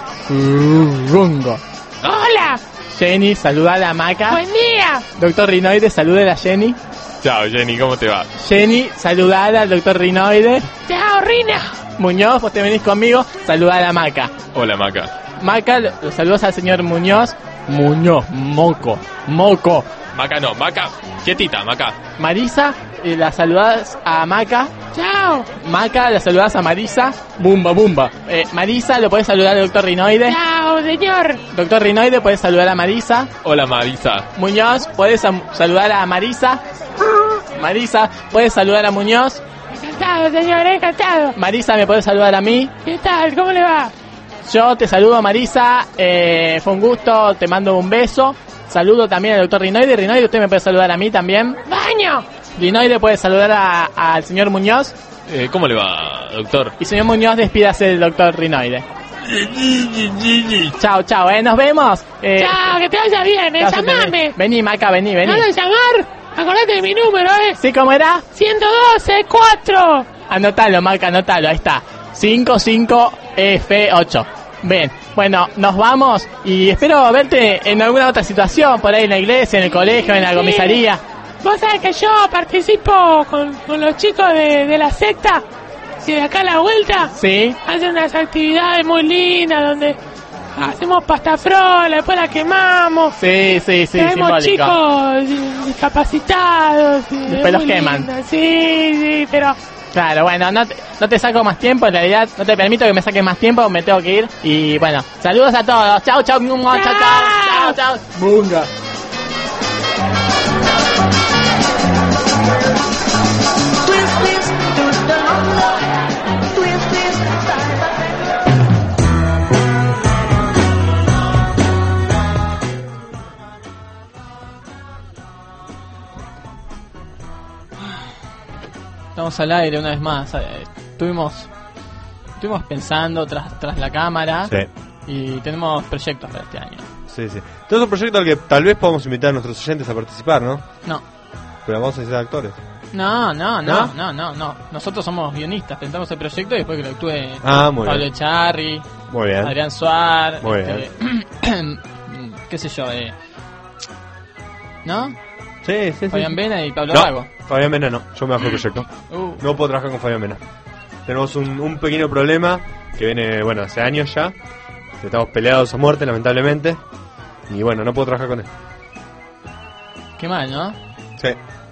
Rungo. hola, Jenny, saludala a Maca. buen día. Doctor Rinoide, salúdala a Jenny. Chao, Jenny, ¿cómo te va? Jenny, saludala al doctor Rinoide. Chao, Rina. Muñoz, vos te venís conmigo, saludala a Maca. Hola, Maca. Maca, lo- los saludos al señor Muñoz. Muñoz, moco, moco. Maca no, Maca, quietita, Maca. Marisa, eh, la saludas a Maca. Chao. Maca, la saludas a Marisa. Bumba, bumba. Eh, Marisa, lo podés saludar al doctor Rinoide. Chao, señor. Doctor Rinoide, podés saludar a Marisa. Hola, Marisa. Muñoz, podés am- saludar a Marisa. Marisa, podés saludar a Muñoz. Encantado, señor, encantado. Marisa, ¿me podés saludar a mí? ¿Qué tal? ¿Cómo le va? Yo te saludo, Marisa. Eh, fue un gusto, te mando un beso. Saludo también al doctor Rinoide. Rinoide, usted me puede saludar a mí también. ¡Baño! Rinoide puede saludar a- al señor Muñoz. Eh, ¿Cómo le va, doctor? Y señor Muñoz, despídase del doctor Rinoide. Chao, chao, eh, nos vemos. Eh, Chao, que te vaya bien, eh. gracias, Llamame. Vení, Maca, vení, vení. ¿No lo llamar? Acordate de mi número, eh. ¿Sí, cómo era? ciento doce, cuatro. Anotalo, Maca, anotalo, ahí está. cinco cinco F ocho. Bien, bueno, nos vamos y espero verte en alguna otra situación, por ahí en la iglesia, en el colegio, en la Sí. comisaría. Vos sabés que yo participo con, con los chicos de, de la secta, que de acá a la vuelta Sí, hacen unas actividades muy lindas donde hacemos pasta frola, después la quemamos. sí, sí, sí, Tenemos simbólico. chicos discapacitados. y Después es los muy queman. lindo. Sí, sí, pero Claro, bueno, no te, no te saco más tiempo, en realidad no te permito que me saques más tiempo, me tengo que ir. Y bueno, saludos a todos. Chau, chau, chau, chau, chau, chau, chau. Bunga. Twist this to the longa. Twist this side by side. Estamos al aire una vez más. Eh, Estuvimos, estuvimos pensando tras, tras la cámara Sí. y tenemos proyectos para este año. Sí, sí. Todo es un proyecto al que tal vez podamos invitar a nuestros oyentes a participar, ¿no? No. Pero vamos a ser actores. No, no, no, ¿No? no, no, no. Nosotros somos guionistas, presentamos el proyecto y después que lo actúe Ah, muy Pablo bien. Echarri, Muy bien. Adrián Suar, Muy este, qué sé yo, eh, ¿no? Sí, sí, sí. Fabián Vena y Pablo No, Vago. Fabián Mena no. Yo me bajo el proyecto. Uh, No puedo trabajar con Fabián Mena. Tenemos un, un pequeño problema que viene, bueno, hace años ya. Estamos peleados a muerte, lamentablemente. Y bueno, no puedo trabajar con él. qué mal, ¿no? Sí.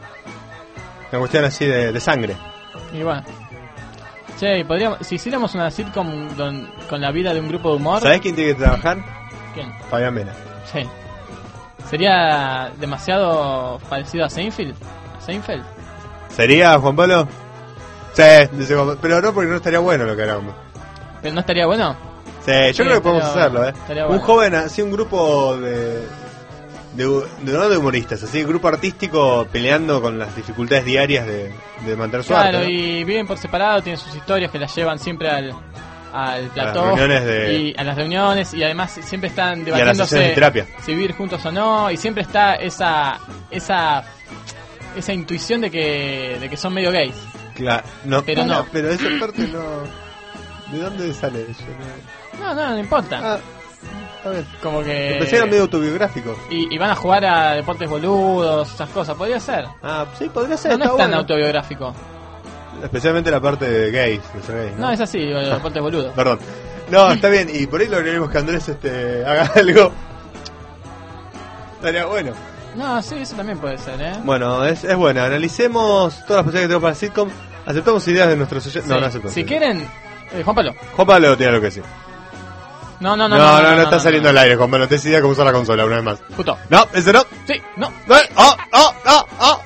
Una cuestión así de, de sangre. Y bueno. Che, podríamos, si hiciéramos una sitcom don- con la vida de un grupo de humor. ¿Sabés quién tiene que trabajar? ¿Quién? Fabián Mena. Sí. ¿Sería demasiado parecido a Seinfeld? ¿Seinfeld? ¿Sería Juan Pablo? Sí, dice Juan Pablo. Pero no, porque no estaría bueno lo que hagamos. ¿Pero no estaría bueno? Sí, yo Sí, creo que podemos estaría hacerlo, bueno, ¿eh? estaría Un bueno. joven, así un grupo de, de, de- no de humoristas, así un grupo artístico peleando con las dificultades diarias de, de mantener su Claro, arte, ¿no? y viven por separado, tienen sus historias que las llevan siempre al, al plató. reuniones de- Y a las reuniones, y además siempre están las debatiéndose sesiones de terapia. si vivir juntos o no, y siempre está esa esa esa intuición de que, de que son medio gays. Claro, no, Pero para, no. pero esa parte no. ¿De dónde sale eso? No, no, no importa. Ah, a ver. Como que... Pensé que era medio autobiográfico. Y, y van a jugar a deportes boludos, esas cosas, podría ser. Ah, sí, podría ser. No, no está es tan bueno. autobiográfico. Especialmente la parte de gays, de ser gays, No, es así, los deportes boludos. Perdón. No, está bien, y por ahí lograremos que Andrés este, haga algo. Estaría bueno. No, sí, eso también puede ser, ¿eh? Bueno, es, es buena. Analicemos todas las posibilidades que tenemos para el sitcom. Aceptamos ideas de nuestros oyentes. No, Sí. no aceptamos. Si quieren... eh, Juan Pablo. Juan Pablo tiene lo que sí. No, no, No, no. no, no, está saliendo al aire, Juan Pablo. Te idea cómo usar la consola una vez más. Puto. No, ese no. Sí, no. No, oh, oh, oh, oh.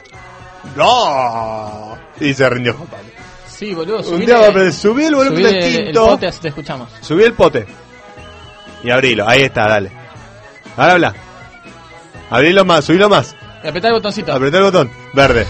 No. Y se rindió Juan Pablo. Sí, boludo. Un subile- día va a aprender. Subí el volumen subile del el- el tinto. pote, así te escuchamos. Subí el pote. Y abrilo. Ahí está, dale. Ahora habla. Abrilo más, subilo más. Y apretá el botoncito. Apretá el botón. Verde.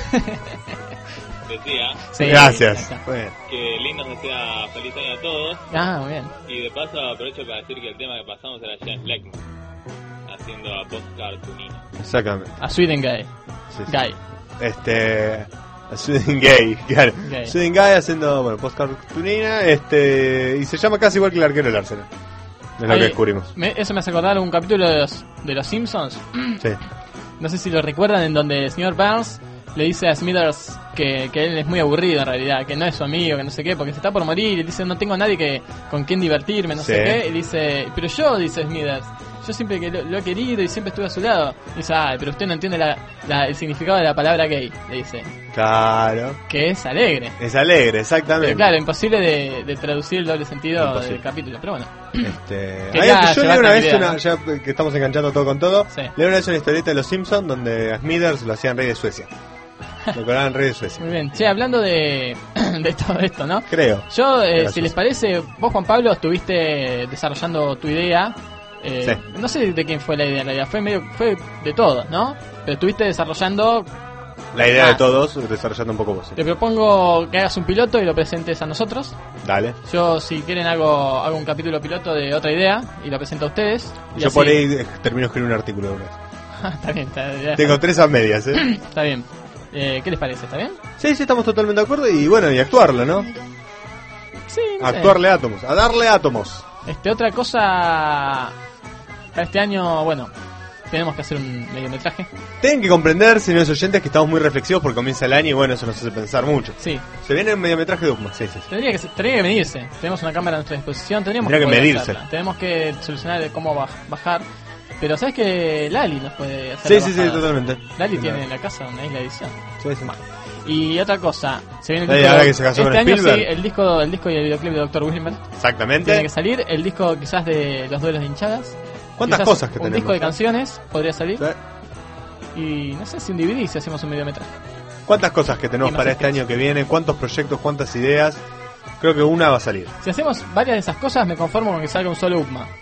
Decía Sí, Gracias. ahí está. Bueno. que lindo desea feliz año a todos. Ah, muy bien. Y de paso aprovecho para decir que el tema que pasamos era James Blackman haciendo a Postcard Tunino. Exactamente. A Sweden Guy. Sí, sí. Guy. Este. Sweden Gay, claro. Gay. Sweden Gay haciendo, bueno, postcartunina, este. Y se llama casi igual que el arquero del Arsenal. Es lo Ahí, que descubrimos. me- eso me hace acordar un capítulo de los, de los Simpsons. Sí. No sé si lo recuerdan, en donde el señor Burns le dice a Smithers que, que él es muy aburrido en realidad, que no es su amigo, que no sé qué, porque se está por morir, y dice, no tengo a nadie que con quien divertirme, no Sí. sé qué, y dice, pero yo, dice Smithers, yo siempre que lo, lo he querido y siempre estuve a su lado. Y dice, ah, pero usted no entiende la, la- el significado de la palabra gay, le dice, Claro. que es alegre. Es alegre, exactamente. Pero claro, imposible de, de traducir el doble sentido Imposible. del capítulo, pero bueno. Este, Quería hay- yo leí llevarte una la vez, idea, una, ¿no? ya que estamos enganchando todo con todo, Sí. leí una vez una historieta de los Simpsons donde a Smithers lo hacían rey de Suecia. Lo coronaban rey de Suecia. Muy bien. Che, hablando de, de todo esto, ¿no? Creo. Yo, eh, Gracias. si les parece, vos, Juan Pablo, estuviste desarrollando tu idea. Eh, Sí. No sé de quién fue la idea, la idea fue medio fue de todos, ¿no? Pero estuviste desarrollando. La idea Ah. de todos, desarrollando un poco vos. sí. Te propongo que hagas un piloto y lo presentes a nosotros. Dale. Yo, si quieren, hago, hago un capítulo piloto de otra idea y lo presento a ustedes. Y Yo así- por ahí eh, termino escribiendo un artículo de una vez. está bien, está, ya Tengo está. tres a medias, ¿eh? Está bien. Eh, ¿Qué les parece? ¿Está bien? Sí, sí, estamos totalmente de acuerdo y bueno, y actuarlo, ¿no? Sí, no sé. Actuarle átomos, a darle átomos. Este, otra cosa. Para este año, bueno, tenemos que hacer un mediometraje. Tienen que comprender, señores oyentes, que estamos muy reflexivos porque comienza el año y bueno, eso nos hace pensar mucho. Sí, Se viene el mediometraje de Upma, sí, sí, sí. tendría que, tendría que medirse. Tenemos una cámara a nuestra disposición, tendríamos Tendría que poder medirse. hacerla. Tenemos que solucionar el cómo baj- bajar. Pero sabes que Lali nos puede hacer Sí, la sí, sí, bajada. totalmente. Lali Sí, tiene no. en la casa una isla de edición. Sí, sí. Y otra cosa, se viene el Lali, disco. ahora que se casó este con año Spielberg. sí, el disco, el disco y el videoclip de doctor Wilmer. Exactamente. Tiene que salir. El disco quizás de los duelos de hinchadas. ¿Cuántas Quizás cosas que un tenemos? disco de ¿eh? canciones podría salir. Sí. Y no sé si un D V D si hacemos un videometraje. ¿Cuántas cosas que tenemos Y más para este sketches. año que viene? ¿Cuántos proyectos? ¿Cuántas ideas? Creo que una va a salir. Si hacemos varias de esas cosas, me conformo con que salga un solo U P M A.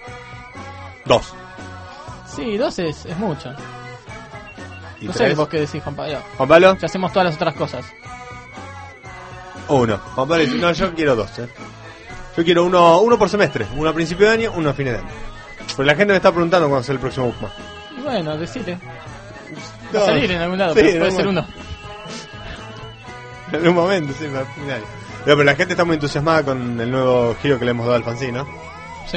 Dos. Sí, dos es, es mucho. ¿Y No sé tres? vos qué decís, Juan Pablo. Juan Pablo. Si hacemos todas las otras cosas. Uno. Juan Pablo dice, no, yo quiero dos, eh. Yo quiero uno, uno por semestre, uno a principio de año, uno a fin de año. Porque la gente me está preguntando cuándo es el próximo U P M A. Bueno, decile. Va No, a salir en algún lado, sí, pero en puede algún ser uno. En algún momento, sí, a fin de año. Pero, pero la gente está muy entusiasmada con el nuevo giro que le hemos dado al fanzine, ¿no? Sí.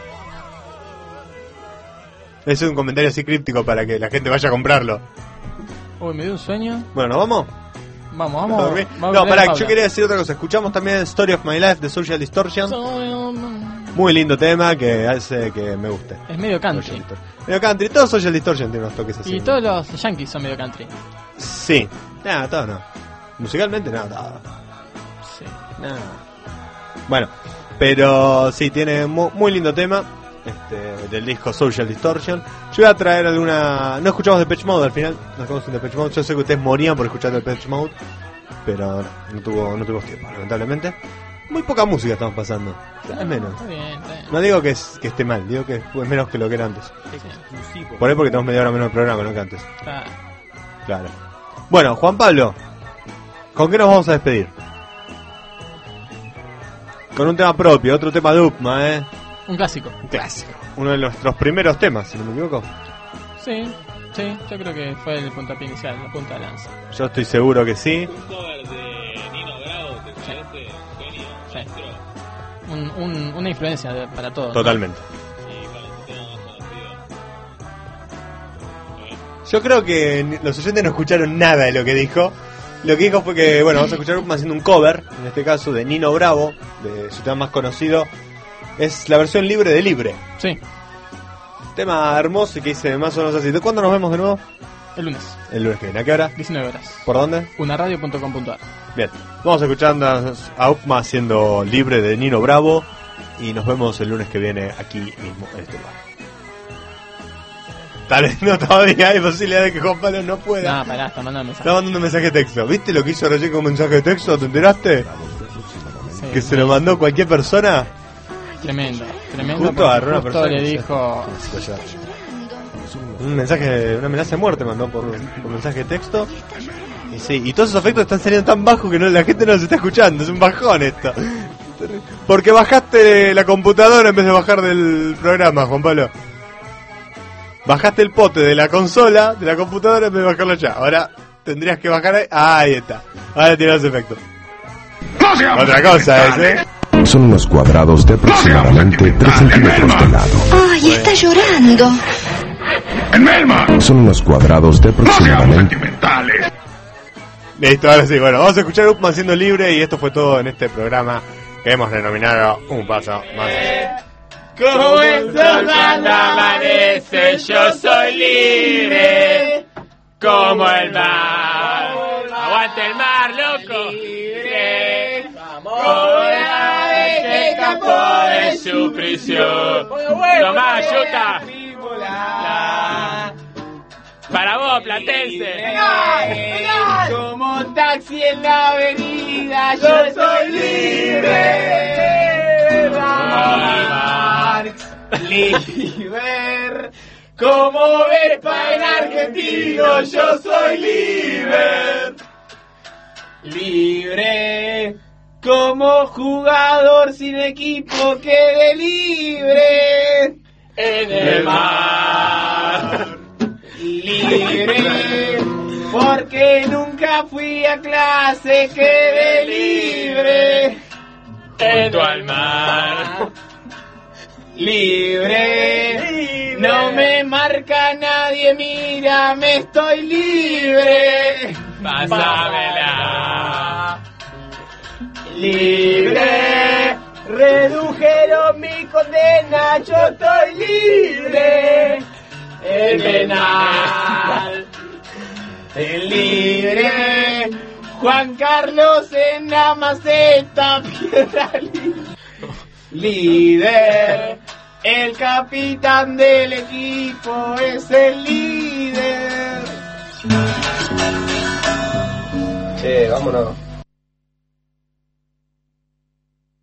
Ese es un comentario así críptico para que la gente vaya a comprarlo. Uy, me dio un sueño. Bueno, ¿nos vamos? Vamos, ¿A vamos. dormir? vamos No, a leer pará, Paula. yo quería decir otra cosa. Escuchamos también Story of My Life de Social Distortion. Muy lindo tema que hace que me guste. Es medio country. Medio country, todo Social Distortion tiene unos toques así. Y todos los yankees son medio country. Sí. Nada, todo no. Musicalmente nada, todo. Sí. Nada. Bueno, pero sí, tiene mu- muy lindo tema. Este, del disco Social Distortion. Yo voy a traer alguna. No escuchamos Depeche Mode al final. No escuchamos Depeche Mode. Yo sé que ustedes morían por escuchar Depeche Mode, pero no, no tuvo, no tuvimos tiempo, lamentablemente. Muy poca música estamos pasando. Es menos. Está bien, está bien. No digo que, es, que esté mal, digo que es menos que lo que era antes. Sí. Por ahí porque tenemos media hora menos de programa, no que antes. Ah, Claro. Bueno, Juan Pablo, ¿con qué nos vamos a despedir? Con un tema propio, otro tema de U P M A, ¿eh? un clásico. Un clásico. Uno de nuestros primeros temas, si no me equivoco. Sí, sí, yo creo que fue el puntapié inicial, la punta de lanza. Yo estoy seguro que sí. Un cover de Nino Bravo, ¿te parece? Genio, Sí. maestro. Un, un, una influencia de- para todos. Totalmente. Y con ese tema más conocido. Yo creo que ni- los oyentes no escucharon nada de lo que dijo. Lo que dijo fue que, bueno, vamos a escuchar a U P M A haciendo un cover, en este caso de Nino Bravo, de su tema más conocido. Es la versión libre de Libre. Sí, Tema hermoso y que dice más o menos así. ¿De cuándo nos vemos de nuevo? el lunes, El lunes que viene. ¿A qué hora? diecinueve horas. ¿Por dónde? unaradio punto com punto a r. Bien. Vamos a escuchar a U P M A haciendo Libre de Nino Bravo. Y nos vemos el lunes que viene aquí mismo en este lugar. Tal vez no todavía hay posibilidad de que Juan Pablo no pueda. No, pará, está mandando mensaje. Está mandando un mensaje de texto. ¿Viste lo que hizo recién con un mensaje de texto? ¿Te enteraste? Sí, Que se lo mandó cualquier persona. Tremendo, tremendo. Justo porque agarró una justo persona le que se- dijo. Un mensaje, una amenaza de muerte mandó por, por mensaje de texto. Y sí, y todos esos efectos están saliendo tan bajos que no, la gente no los está escuchando. Es un bajón esto. Porque bajaste la computadora en vez de bajar del programa, Juan Pablo. Bajaste el pote de la consola, de la computadora en vez de bajarlo ya. Ahora tendrías que bajar ahí. Ah, ahí está. Ahora tiene los efectos. Otra cosa es, ¿eh? Son unos cuadrados de aproximadamente tres centímetros de lado. Ay, está llorando. Son unos cuadrados de aproximadamente... Listo, ahora sí, bueno, vamos a escuchar a U P M A haciendo Libre y esto fue todo en este programa que hemos denominado Un Paso Más Allá. Como el sol cuando amanece, yo soy libre. Como el mar. Aguante el mar, loco. Libre. Como el ave que escapó de su prisión. Tomá, Yuta. Para vos, platense. Como un taxi en la avenida, yo soy libre. Liber, como Vespa en argentino, yo soy libre. Libre, como jugador sin equipo quede libre. En el mar. Libre, porque nunca fui a clase, quedé libre. Junto al mar. Libre, no me marca nadie, mira, me estoy libre. Pásamela. Libre, redujeron mi condena, yo estoy libre. El penal. El libre, Juan Carlos en la maceta, piedra libre. Líder, el capitán del equipo es el líder. Che, vámonos.